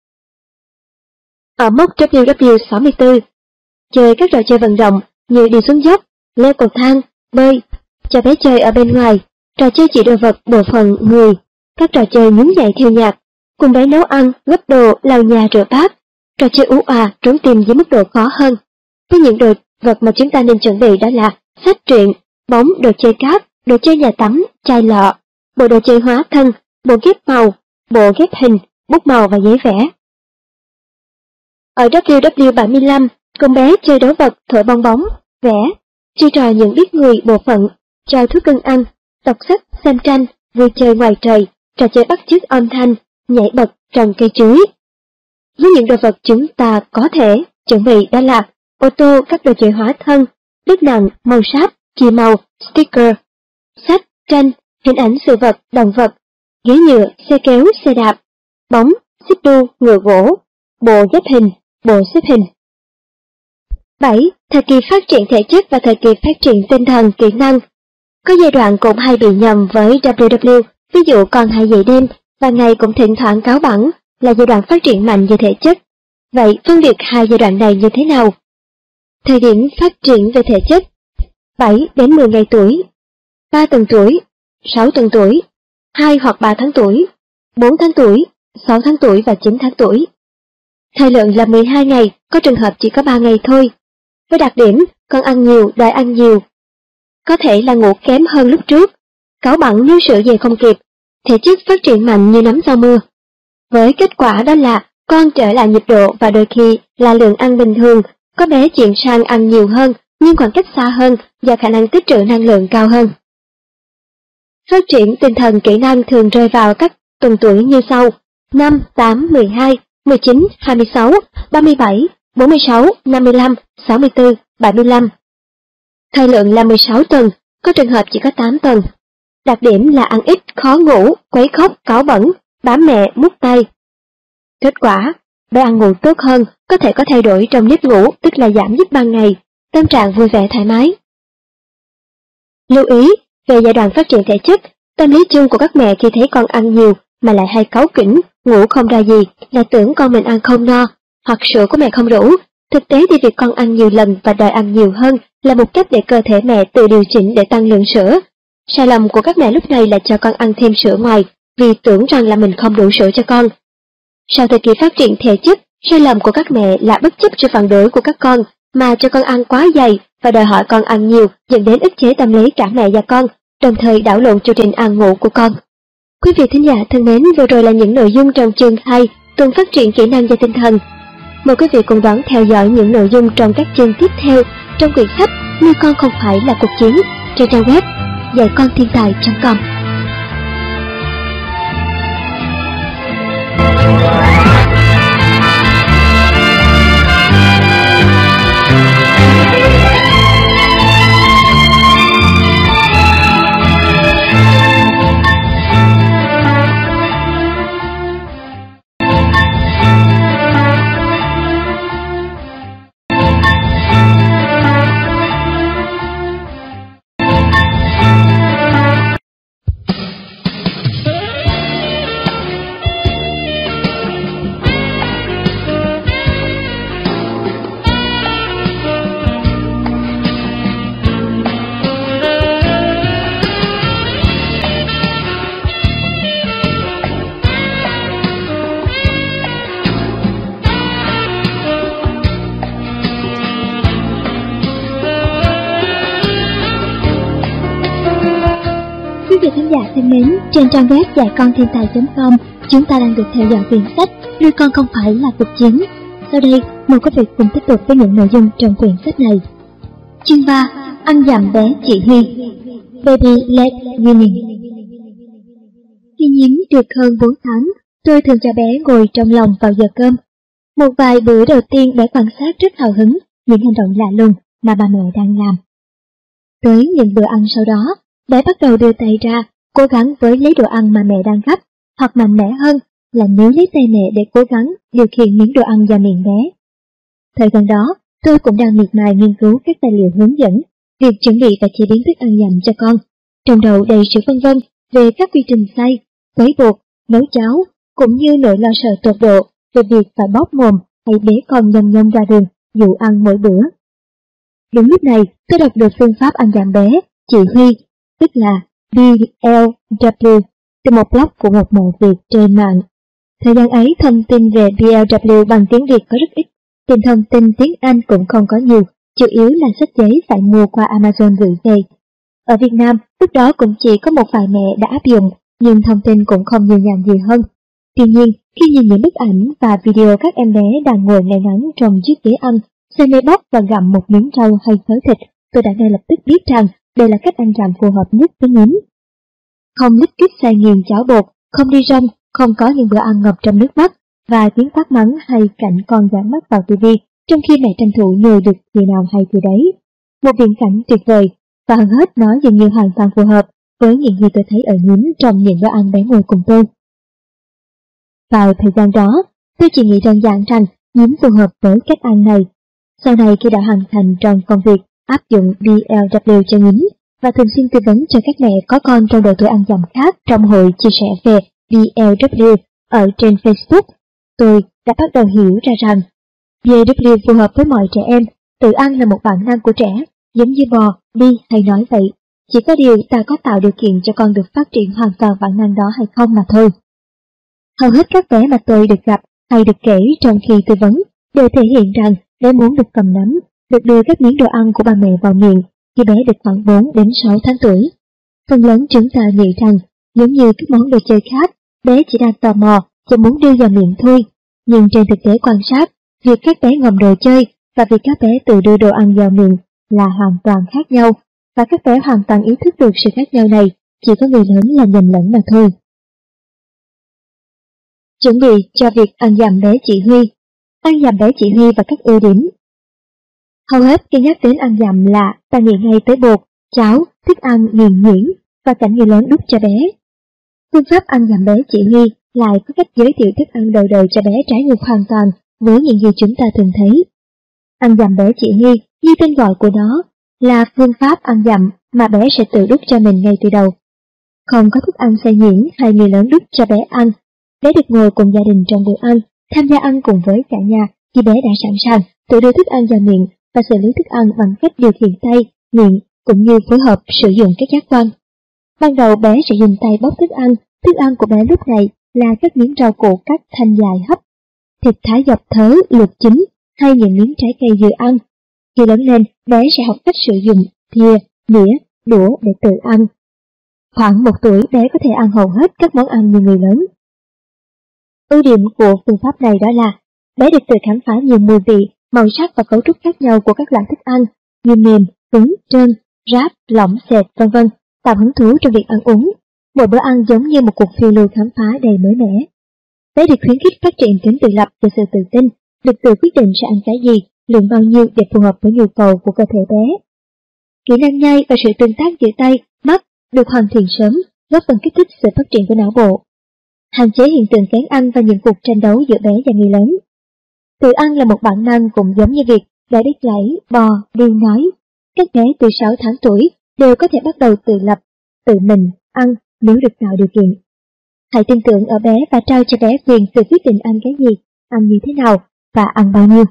Speaker 1: Ở mốc WW64, chơi các trò chơi vận động như đi xuống dốc, leo cầu thang, bơi, cho bé chơi ở bên ngoài, trò chơi chỉ đồ vật, bộ phận, người, các trò chơi nhún nhảy theo nhạc, cùng bé nấu ăn, gấp đồ, lau nhà, rửa bát, trò chơi ú oa, trốn tìm với mức độ khó hơn. Với những đồ vật mà chúng ta nên chuẩn bị đó là sách truyện, bóng, đồ chơi cát, đồ chơi nhà tắm, chai lọ, bộ đồ chơi hóa thân, bộ ghép màu, bộ ghép hình, bút màu và giấy vẽ. Ở WW75, cùng bé chơi đấu vật, thổi bong bóng, vẽ, chơi trò nhận biết người, bộ phận, cho thú cưng ăn, đọc sách, xem tranh, vui chơi ngoài trời, trò chơi bắt chước âm thanh, nhảy bật, trồng cây chuối. Với những đồ vật chúng ta có thể chuẩn bị đó là ô tô, các đồ chơi hóa thân, nước nặng, màu sáp, chì màu, sticker, sách, tranh, hình ảnh sự vật, động vật, ghế nhựa, xe kéo, xe đạp, bóng, xích đu, ngựa gỗ, bộ ghép hình, bộ xếp hình. 7. Thời kỳ phát triển thể chất và thời kỳ phát triển tinh thần, kỹ năng. Có giai đoạn cũng hay bị nhầm với WW, ví dụ còn hay dậy đêm và ngày cũng thỉnh thoảng cáu bẳn là giai đoạn phát triển mạnh về thể chất. Vậy phân biệt hai giai đoạn này như thế nào? Thời điểm phát triển về thể chất: 7 đến 10 ngày tuổi, 3 tuần tuổi, 6 tuần tuổi, 2 hoặc 3 tháng tuổi, 4 tháng tuổi, 6 tháng tuổi và 9 tháng tuổi. Thời lượng là 12 ngày, có trường hợp chỉ có 3 ngày thôi. Với đặc điểm, con ăn nhiều, đòi ăn nhiều. Có thể là ngủ kém hơn lúc trước, cáu bẳn nếu sữa về không kịp, thể chất phát triển mạnh như nắm sau mưa. Với kết quả đó là con trở lại nhịp độ và đôi khi là lượng ăn bình thường, có bé chuyển sang ăn nhiều hơn, nhưng khoảng cách xa hơn và khả năng tích trữ năng lượng cao hơn. Phát triển tinh thần kỹ năng thường rơi vào các tuần tuổi như sau: 5, 8, 12, 19, 26, 37, 46, 55, 64, 75. Thời lượng là 16 tuần, có trường hợp chỉ có 8 tuần. Đặc điểm là ăn ít, khó ngủ, quấy khóc, cáu bẩn, bám mẹ, mút tay. Kết quả, bé ăn ngủ tốt hơn, có thể có thay đổi trong giấc ngủ, tức là giảm giấc ban ngày, tâm trạng vui vẻ thoải mái. Lưu ý, về giai đoạn phát triển thể chất, tâm lý chung của các mẹ khi thấy con ăn nhiều mà lại hay cáu kỉnh, ngủ không ra gì là tưởng con mình ăn không no, hoặc sữa của mẹ không đủ. Thực tế thì việc con ăn nhiều lần và đòi ăn nhiều hơn là một cách để cơ thể mẹ tự điều chỉnh để tăng lượng sữa. Sai lầm của các mẹ lúc này là cho con ăn thêm sữa ngoài vì tưởng rằng là mình không đủ sữa cho con. Sau thời kỳ phát triển thể chất, sai lầm của các mẹ là bất chấp sự phản đối của các con mà cho con ăn quá dày và đòi hỏi con ăn nhiều, dẫn đến ức chế tâm lý cả mẹ và con, đồng thời đảo lộn chu trình ăn ngủ của con. Quý vị thính giả thân mến, vừa rồi là những nội dung trong chương 2 tuần phát triển kỹ năng và tinh thần. Mời quý vị cùng đón theo dõi những nội dung trong các chương tiếp theo trong quyển sách Nuôi con không phải là cuộc chiến trên trang web dạy con thiên tài.com. Quý vị khán giả thân mến, trên trang web dạy con thiên tài.com, chúng ta đang được theo dõi quyển sách Nuôi con không phải là cuộc chiến. Sau đây, mời quý vị cùng tiếp tục với những nội dung trong quyển sách này. Chương 3. Ăn dặm bé chỉ Huy. Baby led weaning. Khi Nhiếm được hơn 4 tháng, tôi thường cho bé ngồi trong lòng vào giờ cơm. Một vài bữa đầu tiên bé quan sát rất hào hứng những hành động lạ lùng mà bà mẹ đang làm. Tới những bữa ăn sau đó, bé bắt đầu đưa tay ra, cố gắng với lấy đồ ăn mà mẹ đang gắp, hoặc mạnh mẽ hơn là níu lấy tay mẹ để cố gắng điều khiển miếng đồ ăn vào miệng bé. Thời gian đó, tôi cũng đang miệt mài nghiên cứu các tài liệu hướng dẫn việc chuẩn bị và chế biến thức ăn dặm cho con, trong đầu đầy sự phân vân về các quy trình xay, quấy bột, nấu cháo, cũng như nỗi lo sợ tột độ về việc phải bóp mồm hay bế con nhông nhông ra đường dù ăn mỗi bữa. Đúng lúc này, tôi đọc được phương pháp ăn dặm bé chỉ Huy, tức là BLW, từ một blog của một mẹ Việt trên mạng. Thời gian ấy, thông tin về BLW bằng tiếng Việt có rất ít, tìm thông tin tiếng Anh cũng không có nhiều, chủ yếu là sách giấy phải mua qua Amazon gửi về. Ở Việt Nam, lúc đó cũng chỉ có một vài mẹ đã áp dụng, nhưng thông tin cũng không nhiều nhàn gì hơn. Tuy nhiên, khi nhìn những bức ảnh và video các em bé đang ngồi ngay ngắn trong chiếc ghế ăn, say mê bóc và gặm một miếng rau hay thớ thịt, tôi đã ngay lập tức biết rằng đây là cách ăn dặm phù hợp nhất với Nhiếm. Không lít kít xay nghiền cháo bột, không đi rong, không có những bữa ăn ngập trong nước mắt và tiếng quát mắng hay cảnh con dán mắt vào tivi trong khi mẹ tranh thủ nhồi được thì nào hay thì đấy. Một viễn cảnh tuyệt vời, và hơn hết nó dường như hoàn toàn phù hợp với những gì tôi thấy ở Nhiếm trong những bữa ăn bé ngồi cùng tôi. Vào thời gian đó, tôi chỉ nghĩ đơn giản rằng Nhiếm phù hợp với cách ăn này. Sau này khi đã hoàn thành trong công việc áp dụng BLW cho Nhiếm và thường xuyên tư vấn cho các mẹ có con trong độ tuổi ăn dặm khác trong hội chia sẻ về BLW ở trên Facebook, tôi đã bắt đầu hiểu ra rằng BLW phù hợp với mọi trẻ em. Tự ăn là một bản năng của trẻ, giống như bò, đi hay nói vậy. Chỉ có điều ta có tạo điều kiện cho con được phát triển hoàn toàn bản năng đó hay không mà thôi. Hầu hết các bé mà tôi được gặp hay được kể trong khi tư vấn đều thể hiện rằng bé muốn được cầm nắm, được đưa các miếng đồ ăn của bà mẹ vào miệng khi bé được khoảng 4 đến 6 tháng tuổi. Phần lớn chúng ta nghĩ rằng, giống như các món đồ chơi khác, bé chỉ đang tò mò và muốn đưa vào miệng thôi. Nhưng trên thực tế quan sát, việc các bé ngậm đồ chơi và việc các bé tự đưa đồ ăn vào miệng là hoàn toàn khác nhau, và các bé hoàn toàn ý thức được sự khác nhau này, chỉ có người lớn là nhầm lẫn mà thôi. Chuẩn bị cho việc ăn dặm bé chỉ huy. Ăn dặm bé chỉ huy và các ưu điểm. Hầu hết khi nhắc đến ăn dặm là ta nghĩ ngay tới bột, cháo, thức ăn nghiền nhuyễn và cảnh người lớn đút cho bé. Phương pháp ăn dặm bé chỉ huy lại có cách giới thiệu thức ăn đầu đời cho bé trái ngược hoàn toàn với những gì chúng ta thường thấy. Ăn dặm bé chỉ huy, như tên gọi của nó, là phương pháp ăn dặm mà bé sẽ tự đút cho mình ngay từ đầu. Không có thức ăn xay nhuyễn hay người lớn đút cho bé ăn. Bé được ngồi cùng gia đình trong bữa ăn, tham gia ăn cùng với cả nhà khi bé đã sẵn sàng tự đưa thức ăn vào miệng và xử lý thức ăn bằng cách điều khiển tay, miệng cũng như phối hợp sử dụng các giác quan. Ban đầu bé sẽ dùng tay bóc thức ăn của bé lúc này là các miếng rau củ cắt thanh dài hấp, thịt thái dọc thớ luộc chín hay những miếng trái cây vừa ăn. Khi lớn lên, bé sẽ học cách sử dụng thìa, nĩa, đũa để tự ăn. Khoảng 1 tuổi, bé có thể ăn hầu hết các món ăn như người lớn. Ưu điểm của phương pháp này đó là bé được tự khám phá nhiều mùi vị, màu sắc và cấu trúc khác nhau của các loại thức ăn như mềm, cứng, trơn, ráp, lỏng, sệt, v.v. tạo hứng thú trong việc ăn uống. Mỗi bữa ăn giống như một cuộc phiêu lưu khám phá đầy mới mẻ. Bé được khuyến khích phát triển tính tự lập và sự tự tin, được tự quyết định sẽ ăn cái gì, lượng bao nhiêu để phù hợp với nhu cầu của cơ thể bé. Kỹ năng nhai và sự tương tác giữa tay, mắt được hoàn thiện sớm, góp phần kích thích sự phát triển của não bộ. Hạn chế hiện tượng kén ăn và những cuộc tranh đấu giữa bé và người lớn. Tự ăn là một bản năng cũng giống như việc bé biết lấy, bò, đi nói. Các bé từ 6 tháng tuổi đều có thể bắt đầu tự lập, tự mình ăn nếu được tạo điều kiện. Hãy tin tưởng ở bé và trao cho bé quyền tự quyết định ăn cái gì, ăn như thế nào và ăn bao nhiêu.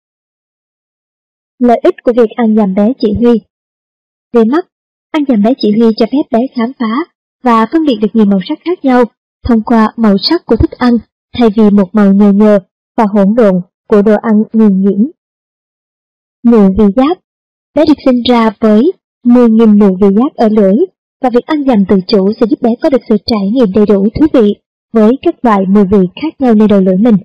Speaker 1: Lợi ích của việc ăn dặm bé chỉ huy. Về mắt, ăn dặm bé chỉ huy cho phép bé khám phá và phân biệt được nhiều màu sắc khác nhau thông qua màu sắc của thức ăn thay vì một màu nhờ nhờ và hỗn độn của đồ ăn nghiền nhuyễn. Mùi vị giác. Bé được sinh ra với 10.000 mùi vị giác ở lưỡi, và việc ăn dặm tự chủ sẽ giúp bé có được sự trải nghiệm đầy đủ thú vị với các loại mùi vị khác nhau nơi đầu lưỡi mình.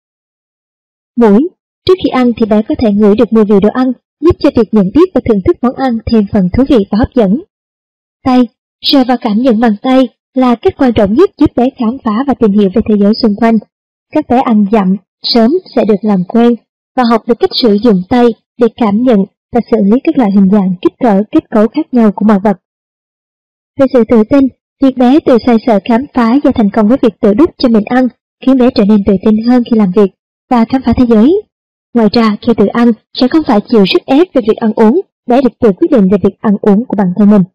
Speaker 1: Mũi. Trước khi ăn thì bé có thể ngửi được mùi vị đồ ăn, giúp cho việc nhận biết và thưởng thức món ăn thêm phần thú vị và hấp dẫn. Tay. Sờ và cảm nhận bằng tay là cách quan trọng nhất giúp bé khám phá và tìm hiểu về thế giới xung quanh. Các bé ăn dặm sớm sẽ được làm quen và học được cách sử dụng tay để cảm nhận và xử lý các loại hình dạng, kích cỡ, kết cấu khác nhau của mọi vật. Về sự tự tin, việc bé tự xoay sở khám phá và thành công với việc tự đút cho mình ăn khiến bé trở nên tự tin hơn khi làm việc và khám phá thế giới. Ngoài ra, khi tự ăn sẽ không phải chịu sức ép về việc ăn uống, bé được tự quyết định về việc ăn uống của bản thân mình.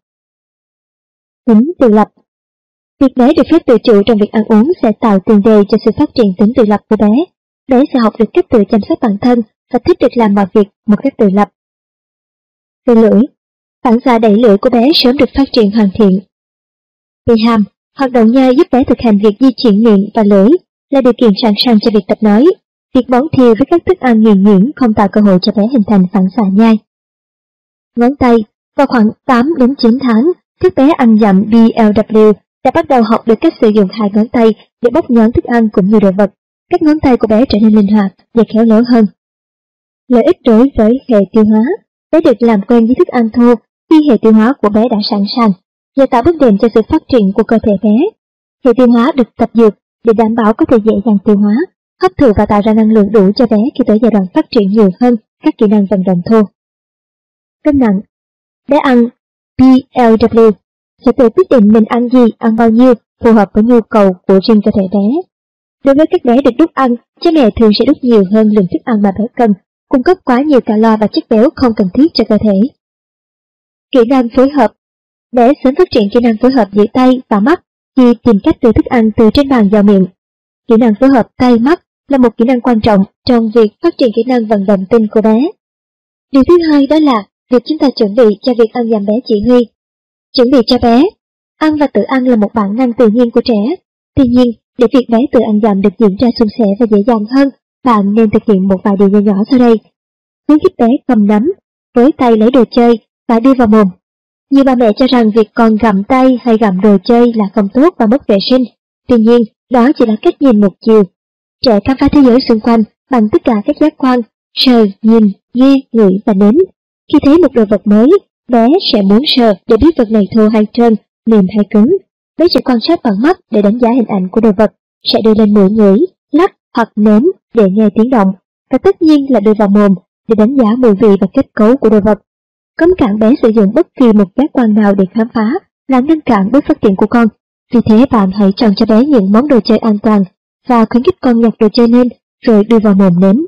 Speaker 1: Tính tự lập. Việc bé được phép tự chủ trong việc ăn uống sẽ tạo tiền đề cho sự phát triển tính tự lập của bé. Bé sẽ học được cách tự chăm sóc bản thân và thích được làm mọi việc một cách tự lập. Về lưỡi, phản xạ đẩy lưỡi của bé sớm được phát triển hoàn thiện. Về hàm, hoạt động nhai giúp bé thực hành việc di chuyển miệng và lưỡi là điều kiện sẵn sàng cho việc tập nói. Việc bón thìa với các thức ăn nghiền nhuyễn không tạo cơ hội cho bé hình thành phản xạ nhai. Ngón tay, vào khoảng 8 đến 9 tháng, các bé ăn dặm BLW đã bắt đầu học được cách sử dụng 2 ngón tay để bóp nhón thức ăn cũng như đồ vật. Các ngón tay của bé trở nên linh hoạt và khéo léo hơn. Lợi ích đối với hệ tiêu hóa. Bé được làm quen với thức ăn thô khi hệ tiêu hóa của bé đã sẵn sàng, và tạo bước đệm cho sự phát triển của cơ thể bé. Hệ tiêu hóa được tập dượt để đảm bảo có thể dễ dàng tiêu hóa, hấp thụ và tạo ra năng lượng đủ cho bé khi tới giai đoạn phát triển nhiều hơn các kỹ năng vận động thô. Cân nặng. Bé ăn BLW sẽ tự quyết định mình ăn gì, ăn bao nhiêu, phù hợp với nhu cầu của riêng cơ thể bé. Đối với các bé được đút ăn, cha mẹ thường sẽ đút nhiều hơn lượng thức ăn mà bé cần, cung cấp quá nhiều calo và chất béo không cần thiết cho cơ thể. Kỹ năng phối hợp. Bé sớm phát triển kỹ năng phối hợp giữa tay và mắt khi tìm cách đưa thức ăn từ trên bàn vào miệng. Kỹ năng phối hợp tay mắt là một kỹ năng quan trọng trong việc phát triển kỹ năng vận động tinh của bé. Điều thứ hai đó là việc chúng ta chuẩn bị cho việc ăn dặm bé chỉ huy. Chuẩn bị cho bé. Ăn và tự ăn là một bản năng tự nhiên của trẻ. Tuy nhiên, để việc bé tự ăn dặm được diễn ra suôn sẻ và dễ dàng hơn, bạn nên thực hiện một vài điều nhỏ nhỏ sau đây. Khuyến khích bé cầm nắm, với tay lấy đồ chơi và đưa vào mồm. Nhiều bà mẹ cho rằng việc con gặm tay hay gặm đồ chơi là không tốt và mất vệ sinh. Tuy nhiên, đó chỉ là cách nhìn một chiều. Trẻ khám phá thế giới xung quanh bằng tất cả các giác quan: sờ, nhìn, nghe, ngửi và nếm. Khi thấy một đồ vật mới, bé sẽ muốn sờ để biết vật này thô hay trơn, mềm hay cứng. Bé sẽ quan sát bằng mắt để đánh giá hình ảnh của đồ vật, sẽ đưa lên mũi ngửi, lắc hoặc nếm để nghe tiếng động, và tất nhiên là đưa vào mồm để đánh giá mùi vị và kết cấu của đồ vật. Cấm cản bé sử dụng bất kỳ một giác quan nào để khám phá là ngăn cản bước phát triển của con. Vì thế bạn hãy chọn cho bé những món đồ chơi an toàn và khuyến khích con nhặt đồ chơi lên rồi đưa vào mồm nếm.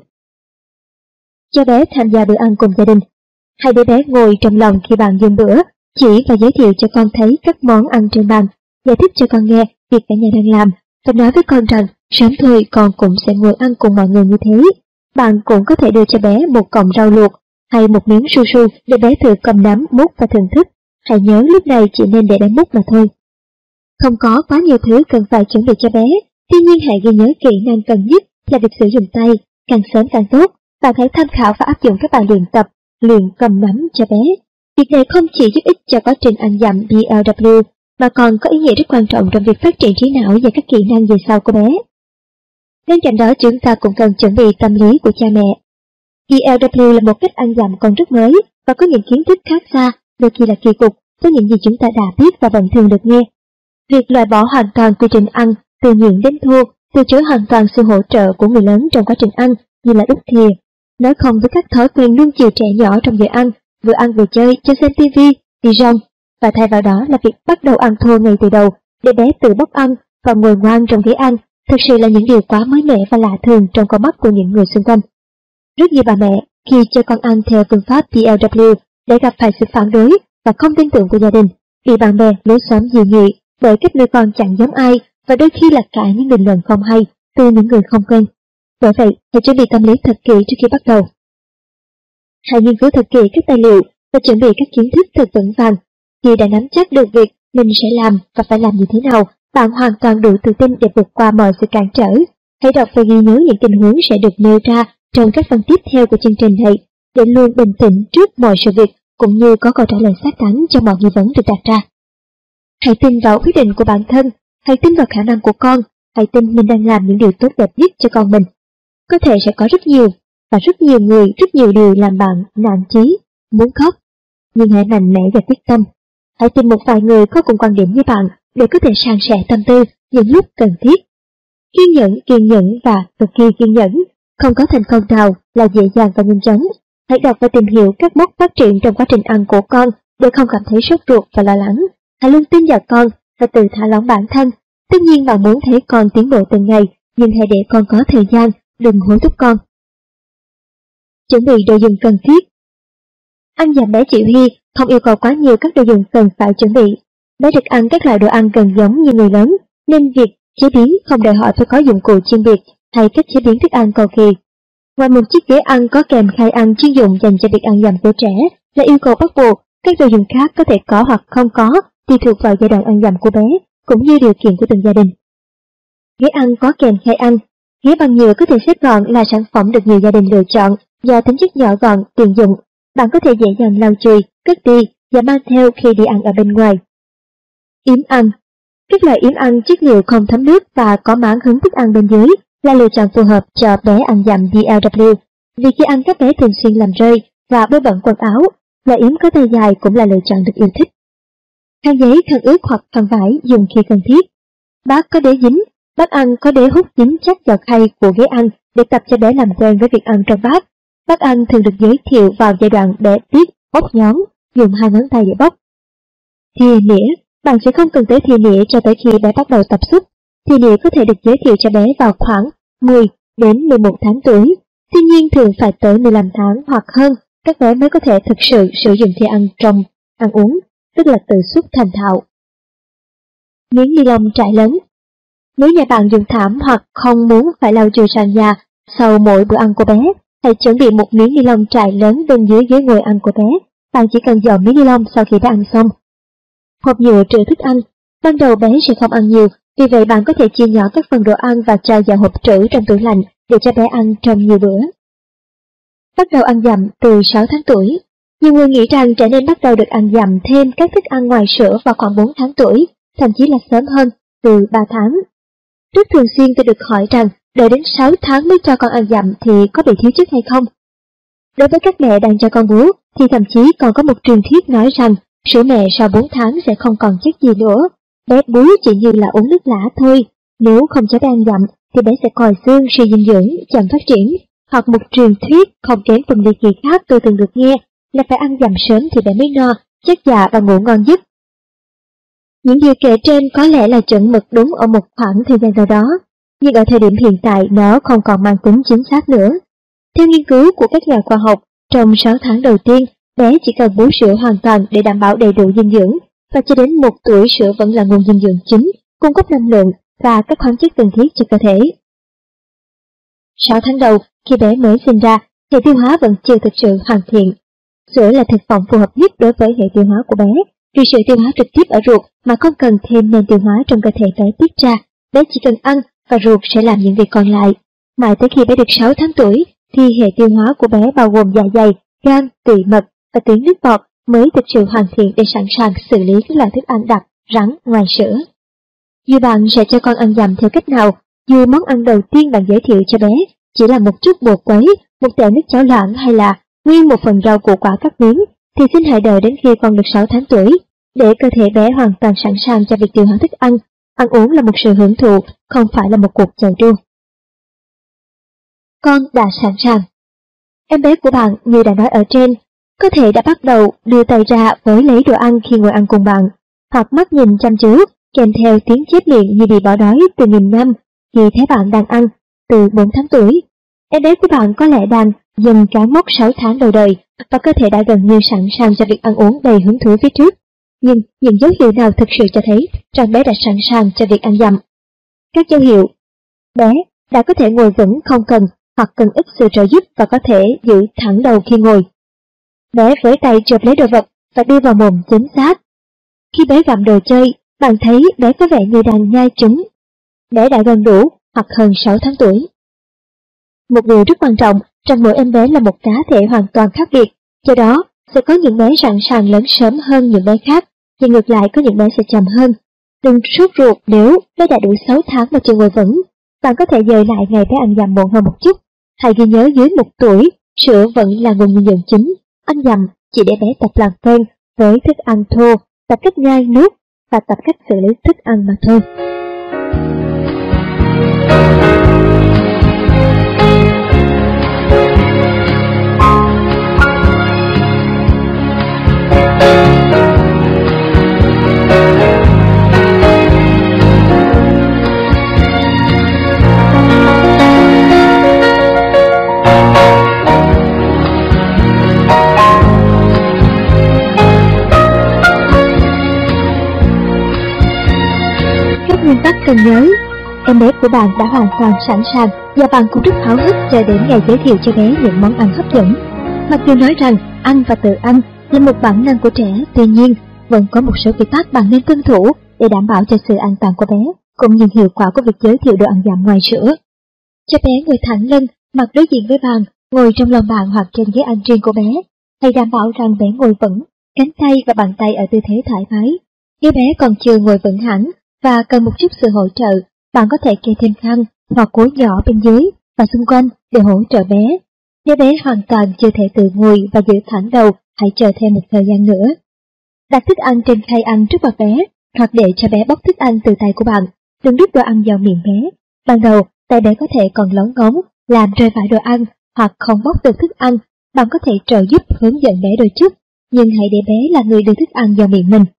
Speaker 1: Cho bé tham gia bữa ăn cùng gia đình. Hãy để bé ngồi trong lòng khi bạn dùng bữa, chỉ và giới thiệu cho con thấy các món ăn trên bàn, giải thích cho con nghe việc cả nhà đang làm và nói với con rằng sớm thôi con cũng sẽ ngồi ăn cùng mọi người như thế. Bạn cũng có thể đưa cho bé một cọng rau luộc hay một miếng su su để bé thử cầm nắm, múc và thưởng thức. Hãy nhớ lúc này chỉ nên để bé múc mà thôi. Không có quá nhiều thứ cần phải chuẩn bị cho bé, tuy nhiên hãy ghi nhớ kỹ năng cần nhất là việc sử dụng tay, càng sớm càng tốt. Bạn hãy tham khảo và áp dụng các bài luyện tập, luyện cầm nắm cho bé. Việc này không chỉ giúp ích cho quá trình ăn dặm BLW, mà còn có ý nghĩa rất quan trọng trong việc phát triển trí não và các kỹ năng về sau của bé. Bên cạnh đó, chúng ta cũng cần chuẩn bị tâm lý của cha mẹ. BLW là một cách ăn dặm còn rất mới và có những kiến thức khác xa, đôi khi là kỳ cục với những gì chúng ta đã biết và vẫn thường được nghe. Việc loại bỏ hoàn toàn quy trình ăn, từ nhuyễn đến thô, từ chối hoàn toàn sự hỗ trợ của người lớn trong quá trình ăn như là đút thìa, nói không với các thói quen nuông chiều trẻ nhỏ trong giờ ăn vừa chơi, cho xem TV, đi rong, và thay vào đó là việc bắt đầu ăn thô ngay từ đầu để bé tự bóc ăn và ngồi ngoan trong ghế ăn, thực sự là những điều quá mới mẻ và lạ thường trong con mắt của những người xung quanh. Rất nhiều bà mẹ khi cho con ăn theo phương pháp BLW để gặp phải sự phản đối và không tin tưởng của gia đình, bị bạn bè lối xóm dị nghị bởi cách nuôi con chẳng giống ai, và đôi khi là cả những bình luận không hay từ những người không quen. Bởi vậy, hãy chuẩn bị tâm lý thật kỹ trước khi bắt đầu. Hãy nghiên cứu thật kỹ các tài liệu và chuẩn bị các kiến thức thật vững vàng. Khi đã nắm chắc được việc mình sẽ làm và phải làm như thế nào, bạn hoàn toàn đủ tự tin để vượt qua mọi sự cản trở. Hãy đọc và ghi nhớ những tình huống sẽ được nêu ra trong các phần tiếp theo của chương trình này, để luôn bình tĩnh trước mọi sự việc, cũng như có câu trả lời xác đáng cho mọi nghi vấn được đặt ra. Hãy tin vào quyết định của bản thân, hãy tin vào khả năng của con, hãy tin mình đang làm những điều tốt đẹp nhất cho con mình. Có thể sẽ có rất nhiều người, rất nhiều điều làm bạn nản chí, muốn khóc, nhưng hãy mạnh mẽ và quyết tâm. Hãy tìm một vài người có cùng quan điểm như bạn để có thể san sẻ tâm tư những lúc cần thiết. Kiên nhẫn và cực kỳ kiên nhẫn. Không có thành công nào là dễ dàng và nhanh chóng. Hãy đọc và tìm hiểu các mốc phát triển trong quá trình ăn của con để không cảm thấy sốt ruột và lo lắng. Hãy luôn tin vào con và tự thả lỏng bản thân. Tất nhiên bạn muốn thấy con tiến bộ từng ngày, nhưng hãy để con có thời gian, đừng hối thúc con. Chuẩn bị đồ dùng cần thiết. Ăn dặm bé Chị Huy không yêu cầu quá nhiều các đồ dùng cần phải chuẩn bị. Bé được ăn các loại đồ ăn gần giống như người lớn, nên việc chế biến không đòi hỏi phải có dụng cụ chuyên biệt hay cách chế biến thức ăn cầu kỳ. Ngoài một chiếc ghế ăn có kèm khay ăn chuyên dụng dành cho việc ăn dặm của trẻ là yêu cầu bắt buộc, các đồ dùng khác có thể có hoặc không có, tùy thuộc vào giai đoạn ăn dặm của bé, cũng như điều kiện của từng gia đình. Ghế ăn có kèm khay ăn. Ghế bằng nhựa có thể xếp gọn là sản phẩm được nhiều gia đình lựa chọn do tính chất nhỏ gọn, tiện dụng. Bạn có thể dễ dàng lau chùi, cất đi và mang theo khi đi ăn ở bên ngoài. Yếm ăn. Các loại yếm ăn chất liệu không thấm nước và có máng hứng thức ăn bên dưới là lựa chọn phù hợp cho bé ăn dặm BLW, vì khi ăn các bé thường xuyên làm rơi và bôi bẩn quần áo. Loại yếm có tay dài cũng là lựa chọn được yêu thích. Khăn giấy, khăn ướt hoặc khăn vải dùng khi cần thiết. Bát có đế dính. Bát ăn có đế hút dính chắc vào khay của ghế ăn để tập cho bé làm quen với việc ăn trong bát. Bát ăn thường được giới thiệu vào giai đoạn bé biết bóc nhóm, dùng 2 ngón tay để bóc. Thìa nĩa. Bạn sẽ không cần tới thìa nĩa cho tới khi bé bắt đầu tập xúc. Thìa nĩa có thể được giới thiệu cho bé vào khoảng 10 đến 11 tháng tuổi. Tuy nhiên thường phải tới 15 tháng hoặc hơn, các bé mới có thể thực sự sử dụng thìa ăn trong ăn uống, tức là tự xúc thành thạo. Miếng ni lông trải lớn. Nếu nhà bạn dùng thảm hoặc không muốn phải lau chùi sàn nhà sau mỗi bữa ăn của bé, hãy chuẩn bị một miếng ni lông trải lớn bên dưới ghế ngồi ăn của bé. Bạn chỉ cần dọn miếng ni lông sau khi đã ăn xong. Hộp nhựa trữ thức ăn. Ban đầu bé sẽ không ăn nhiều, vì vậy bạn có thể chia nhỏ các phần đồ ăn và cho vào hộp trữ trong tủ lạnh để cho bé ăn trong nhiều bữa. Bắt đầu ăn dặm từ 6 tháng tuổi. Nhiều người nghĩ rằng trẻ nên bắt đầu được ăn dặm thêm các thức ăn ngoài sữa vào khoảng 4 tháng tuổi, thậm chí là sớm hơn, từ 3 tháng. Rất thường xuyên tôi được hỏi rằng đợi đến 6 tháng mới cho con ăn dặm thì có bị thiếu chất hay không? Đối với các mẹ đang cho con bú, thì thậm chí còn có một truyền thuyết nói rằng sữa mẹ sau 4 tháng sẽ không còn chất gì nữa. Bé bú chỉ như là uống nước lã thôi. Nếu không cho bé ăn dặm thì bé sẽ còi xương, suy dinh dưỡng, chậm phát triển. Hoặc một truyền thuyết không kém phần ly kỳ khác tôi từng được nghe là phải ăn dặm sớm thì bé mới no, chất dạ và ngủ ngon giấc. Những điều kể trên có lẽ là chuẩn mực đúng ở một khoảng thời gian nào đó, nhưng ở thời điểm hiện tại nó không còn mang tính chính xác nữa. Theo nghiên cứu của các nhà khoa học, trong 6 tháng đầu tiên, bé chỉ cần bú sữa hoàn toàn để đảm bảo đầy đủ dinh dưỡng, và cho đến 1 tuổi sữa vẫn là nguồn dinh dưỡng chính, cung cấp năng lượng và các khoáng chất cần thiết cho cơ thể. 6 tháng đầu, khi bé mới sinh ra, hệ tiêu hóa vẫn chưa thực sự hoàn thiện. Sữa là thực phẩm phù hợp nhất đối với hệ tiêu hóa của bé, vì sự tiêu hóa trực tiếp ở ruột mà không cần thêm men tiêu hóa trong cơ thể bé tiết ra. Bé chỉ cần ăn và ruột sẽ làm những việc còn lại. Mãi tới khi bé được 6 tháng tuổi, thì hệ tiêu hóa của bé bao gồm dạ dày, gan, tụy mật và tuyến nước bọt mới thực sự hoàn thiện để sẵn sàng xử lý các loại thức ăn đặc, rắn ngoài sữa. Dù bạn sẽ cho con ăn dặm theo cách nào, dù món ăn đầu tiên bạn giới thiệu cho bé chỉ là một chút bột quấy, một tẹo nước cháo loãng hay là nguyên một phần rau củ quả cắt miếng, thì xin hãy đợi đến khi con được 6 tháng tuổi, để cơ thể bé hoàn toàn sẵn sàng cho việc tiêu hóa thức ăn. Ăn uống là một sự hưởng thụ, không phải là một cuộc chạy đua. Con đã sẵn sàng. Em bé của bạn, như đã nói ở trên, có thể đã bắt đầu đưa tay ra với lấy đồ ăn khi ngồi ăn cùng bạn, hoặc mắt nhìn chăm chú, kèm theo tiếng chép miệng như bị bỏ đói từ nghìn năm khi thấy bạn đang ăn. Từ 4 tháng tuổi, em bé của bạn có lẽ đang dần cán mốc 6 tháng đầu đời và cơ thể đã gần như sẵn sàng cho việc ăn uống đầy hứng thú phía trước. Nhưng những dấu hiệu nào thực sự cho thấy rằng bé đã sẵn sàng cho việc ăn dặm? Các dấu hiệu: bé đã có thể ngồi vững không cần hoặc cần ít sự trợ giúp và có thể giữ thẳng đầu khi ngồi. Bé với tay chộp lấy đồ vật và đưa vào mồm chính xác. Khi bé gặm đồ chơi, bạn thấy bé có vẻ như đang nhai chúng. Bé đã gần đủ hoặc hơn 6 tháng tuổi. Một điều rất quan trọng rằng mỗi em bé là một cá thể hoàn toàn khác biệt, do đó sẽ có những bé sẵn sàng lớn sớm hơn những bé khác, và ngược lại có những bé sẽ chậm hơn. Đừng sốt ruột nếu bé đã đủ 6 tháng mà chưa ngồi vững. Bạn có thể dời lại ngày bé ăn dặm muộn hơn một chút. Hãy ghi nhớ dưới 1 tuổi, sữa vẫn là nguồn dinh dưỡng chính. Ăn dặm chỉ để bé tập làm quen với thức ăn thô, tập cách nhai nuốt và tập cách xử lý thức ăn mà thôi. Nguyên tắc cần nhớ: em bé của bạn đã hoàn toàn sẵn sàng và bạn cũng rất háo hức chờ đến ngày giới thiệu cho bé những món ăn hấp dẫn. Mặc dù nói rằng ăn và tự ăn là một bản năng của trẻ, tuy nhiên vẫn có một số quy tắc bạn nên tuân thủ để đảm bảo cho sự an toàn của bé cũng như hiệu quả của việc giới thiệu đồ ăn dặm ngoài sữa. Cho bé ngồi thẳng lưng, mặt đối diện với bàn, ngồi trong lòng bạn hoặc trên ghế ăn riêng của bé. Hãy đảm bảo rằng bé ngồi vững, cánh tay và bàn tay ở tư thế thoải mái. Nếu bé còn chưa ngồi vững hẳn và cần một chút sự hỗ trợ, bạn có thể kê thêm khăn hoặc gối nhỏ bên dưới và xung quanh để hỗ trợ bé. Nếu bé hoàn toàn chưa thể tự ngồi và giữ thẳng đầu, hãy chờ thêm một thời gian nữa. Đặt thức ăn trên khay ăn trước mặt bé, hoặc để cho bé bóc thức ăn từ tay của bạn. Đừng đút đồ ăn vào miệng bé. Ban đầu, tay bé có thể còn lóng ngóng, làm rơi vãi đồ ăn hoặc không bóc được thức ăn. Bạn có thể trợ giúp hướng dẫn bé đôi chút, nhưng hãy để bé là người đưa thức ăn vào miệng mình.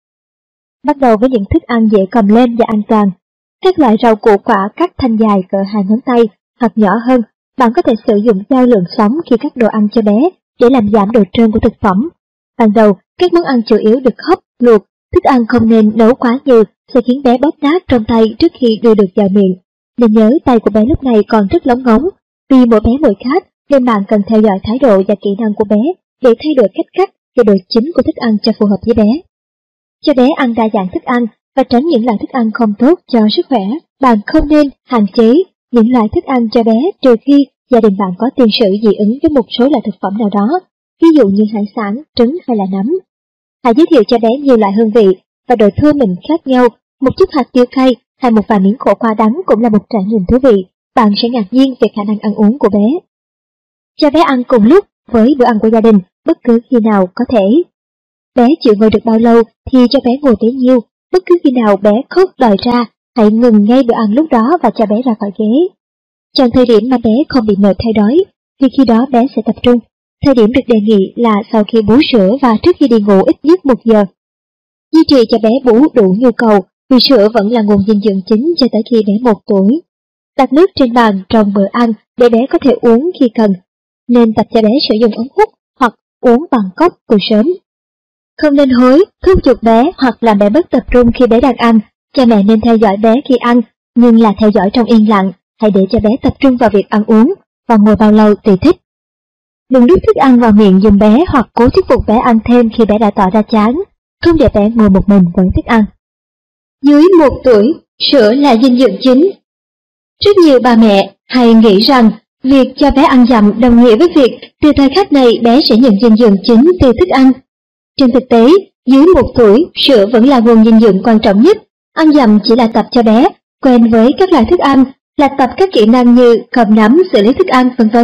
Speaker 1: Bắt đầu với những thức ăn dễ cầm lên và an toàn. Các loại rau củ quả cắt thanh dài cỡ 2 ngón tay hoặc nhỏ hơn. Bạn có thể sử dụng dao lượn sóng khi cắt đồ ăn cho bé để làm giảm độ trơn của thực phẩm. Ban đầu, các món ăn chủ yếu được hấp, luộc. Thức ăn không nên nấu quá nhiều sẽ khiến bé bóp nát trong tay trước khi đưa được vào miệng. Nên nhớ tay của bé lúc này còn rất lóng ngóng. Vì mỗi bé mỗi khác nên bạn cần theo dõi thái độ và kỹ năng của bé để thay đổi cách cắt và độ chín của thức ăn cho phù hợp với bé. Cho bé ăn đa dạng thức ăn và tránh những loại thức ăn không tốt cho sức khỏe. Bạn không nên hạn chế những loại thức ăn cho bé trừ khi gia đình bạn có tiền sử dị ứng với một số loại thực phẩm nào đó, ví dụ như hải sản, trứng hay là nấm. Hãy giới thiệu cho bé nhiều loại hương vị và độ thơm mịn khác nhau. Một chút hạt tiêu cay hay một vài miếng khổ qua đắng cũng là một trải nghiệm thú vị. Bạn sẽ ngạc nhiên về khả năng ăn uống của bé. Cho bé ăn cùng lúc với bữa ăn của gia đình bất cứ khi nào có thể. Bé chịu ngồi được bao lâu thì cho bé ngồi bấy nhiêu, bất cứ khi nào bé khóc đòi ra, hãy ngừng ngay bữa ăn lúc đó và cho bé ra khỏi ghế. Chọn thời điểm mà bé không bị mệt hay đói, vì khi đó bé sẽ tập trung. Thời điểm được đề nghị là sau khi bú sữa và trước khi đi ngủ ít nhất 1 giờ. Duy trì cho bé bú đủ nhu cầu, vì sữa vẫn là nguồn dinh dưỡng chính cho tới khi bé 1 tuổi. Đặt nước trên bàn trong bữa ăn để bé có thể uống khi cần. Nên tập cho bé sử dụng ống hút hoặc uống bằng cốc từ sớm. Không nên hối, thúc giục bé hoặc làm bé bất tập trung khi bé đang ăn. Cha mẹ nên theo dõi bé khi ăn, nhưng là theo dõi trong yên lặng. Hãy để cho bé tập trung vào việc ăn uống và ngồi bao lâu tùy thích. Đừng đút thức ăn vào miệng giùm bé hoặc cố thuyết phục bé ăn thêm khi bé đã tỏ ra chán. Không để bé ngồi một mình với thức ăn. Dưới 1 tuổi, sữa là dinh dưỡng chính. Rất nhiều bà mẹ hay nghĩ rằng việc cho bé ăn dặm đồng nghĩa với việc từ thời khắc này bé sẽ nhận dinh dưỡng chính từ thức ăn. Trên thực tế, dưới 1 tuổi, sữa vẫn là nguồn dinh dưỡng quan trọng nhất. Ăn dặm chỉ là tập cho bé quen với các loại thức ăn, là tập các kỹ năng như cầm nắm, xử lý thức ăn, v.v.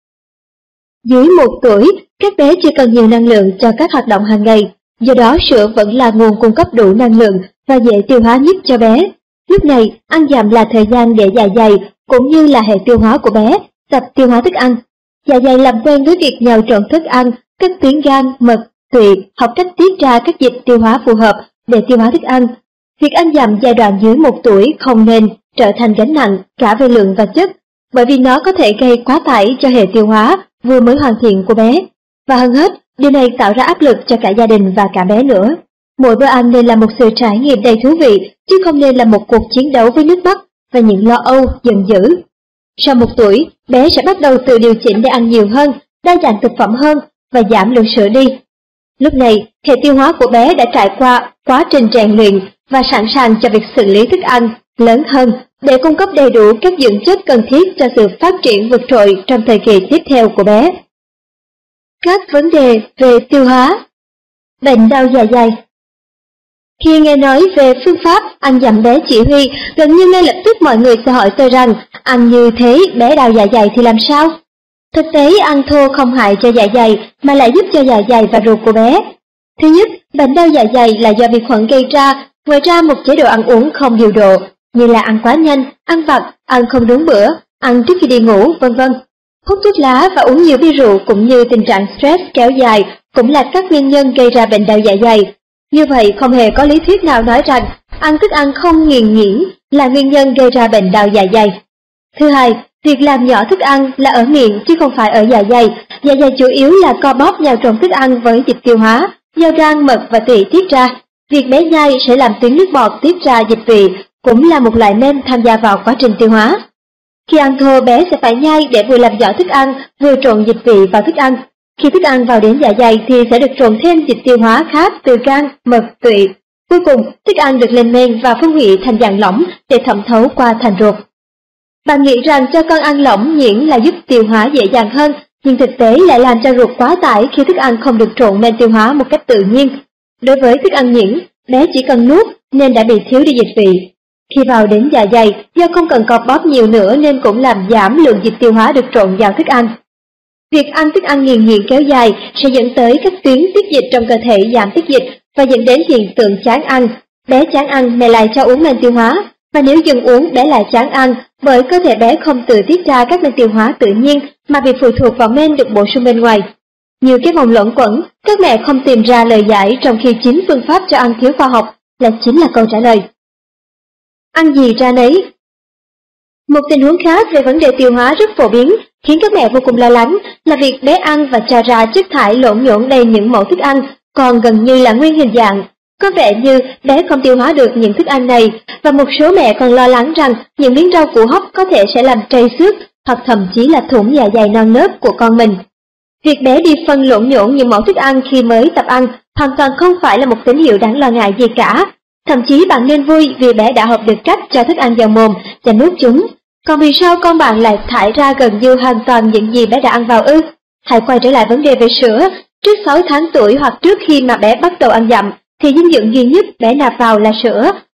Speaker 1: Dưới 1 tuổi, các bé chưa cần nhiều năng lượng cho các hoạt động hàng ngày, do đó sữa vẫn là nguồn cung cấp đủ năng lượng và dễ tiêu hóa nhất cho bé. Lúc này, ăn dặm là thời gian để dạ dày cũng như là hệ tiêu hóa của bé tập tiêu hóa thức ăn. Dạ dày làm quen với việc nhào trộn thức ăn, các tuyến gan, mật, tụy học cách tiết ra các dịch tiêu hóa phù hợp để tiêu hóa thức ăn. Việc ăn dặm giai đoạn dưới 1 tuổi không nên trở thành gánh nặng cả về lượng và chất, bởi vì nó có thể gây quá tải cho hệ tiêu hóa vừa mới hoàn thiện của bé. Và hơn hết, điều này tạo ra áp lực cho cả gia đình và cả bé nữa. Mỗi bữa ăn nên là một sự trải nghiệm đầy thú vị, chứ không nên là một cuộc chiến đấu với nước mắt và những lo âu, giận dữ. Sau 1 tuổi, bé sẽ bắt đầu tự điều chỉnh để ăn nhiều hơn, đa dạng thực phẩm hơn và giảm lượng sữa đi. Lúc này, hệ tiêu hóa của bé đã trải qua quá trình rèn luyện và sẵn sàng cho việc xử lý thức ăn lớn hơn để cung cấp đầy đủ các dưỡng chất cần thiết cho sự phát triển vượt trội trong thời kỳ tiếp theo của bé. Các vấn đề về tiêu hóa. Bệnh đau dạ dày. Khi nghe nói về phương pháp ăn dặm bé chỉ huy, gần như ngay lập tức mọi người sẽ hỏi tôi rằng ăn như thế bé đau dạ dày thì làm sao? Thực tế, ăn thô không hại cho dạ dày mà lại giúp cho dạ dày và ruột của bé. Thứ nhất, bệnh đau dạ dày là do vi khuẩn gây ra, ngoài ra một chế độ ăn uống không điều độ, như là ăn quá nhanh, ăn vặt, ăn không đúng bữa, ăn trước khi đi ngủ, v.v. Hút thuốc lá và uống nhiều bia rượu cũng như tình trạng stress kéo dài cũng là các nguyên nhân gây ra bệnh đau dạ dày. Như vậy, không hề có lý thuyết nào nói rằng ăn thức ăn không nghiền nghỉ là nguyên nhân gây ra bệnh đau dạ dày. Thứ hai, việc làm nhỏ thức ăn là ở miệng chứ không phải ở dạ dày. Dạ dày chủ yếu là co bóp nhào trộn thức ăn với dịch tiêu hóa, do rang, mật và tụy tiết ra. Việc bé nhai sẽ làm tuyến nước bọt tiết ra dịch vị, cũng là một loại men tham gia vào quá trình tiêu hóa. Khi ăn thô, bé sẽ phải nhai để vừa làm giỏ thức ăn, vừa trộn dịch vị vào thức ăn. Khi thức ăn vào đến dạ dày thì sẽ được trộn thêm dịch tiêu hóa khác từ gan, mật, tụy. Cuối cùng, thức ăn được lên men và phân hủy thành dạng lỏng để thẩm thấu qua thành ruột. Bạn nghĩ rằng cho con ăn lỏng nhuyễn là giúp tiêu hóa dễ dàng hơn, nhưng thực tế lại làm cho ruột quá tải khi thức ăn không được trộn men tiêu hóa một cách tự nhiên. Đối với thức ăn nhuyễn, bé chỉ cần nuốt nên đã bị thiếu đi dịch vị. Khi vào đến dạ dày, do không cần co bóp nhiều nữa nên cũng làm giảm lượng dịch tiêu hóa được trộn vào thức ăn. Việc ăn thức ăn nghiền nhuyễn kéo dài sẽ dẫn tới các tuyến tiết dịch trong cơ thể giảm tiết dịch và dẫn đến hiện tượng chán ăn. Bé chán ăn, mẹ lại cho uống men tiêu hóa, và nếu dừng uống bé lại chán ăn bởi cơ thể bé không tự tiết ra các men tiêu hóa tự nhiên mà bị phụ thuộc vào men được bổ sung bên ngoài. Như cái vòng luẩn quẩn, các mẹ không tìm ra lời giải trong khi chính phương pháp cho ăn thiếu khoa học chính là câu trả lời. Ăn gì ra nấy. Một tình huống khác về vấn đề tiêu hóa rất phổ biến, khiến các mẹ vô cùng lo lắng là việc bé ăn và cho ra chất thải lộn nhộn đầy những mẫu thức ăn, còn gần như là nguyên hình dạng. Có vẻ như bé không tiêu hóa được những thức ăn này, và một số mẹ còn lo lắng rằng những miếng rau củ hấp có thể sẽ làm trầy xước hoặc thậm chí là thủng dạ dày non nớt của con mình. Việc bé đi phân lộn nhộn những mẫu thức ăn khi mới tập ăn hoàn toàn không phải là một tín hiệu đáng lo ngại gì cả. Thậm chí bạn nên vui vì bé đã học được cách cho thức ăn vào mồm và nuốt chúng. Còn vì sao con bạn lại thải ra gần như hoàn toàn những gì bé đã ăn vào ư? Hãy quay trở lại vấn đề về sữa. Trước 6 tháng tuổi hoặc trước khi mà bé bắt đầu ăn dặm, thì dinh dưỡng duy nhất bé nạp vào là sữa.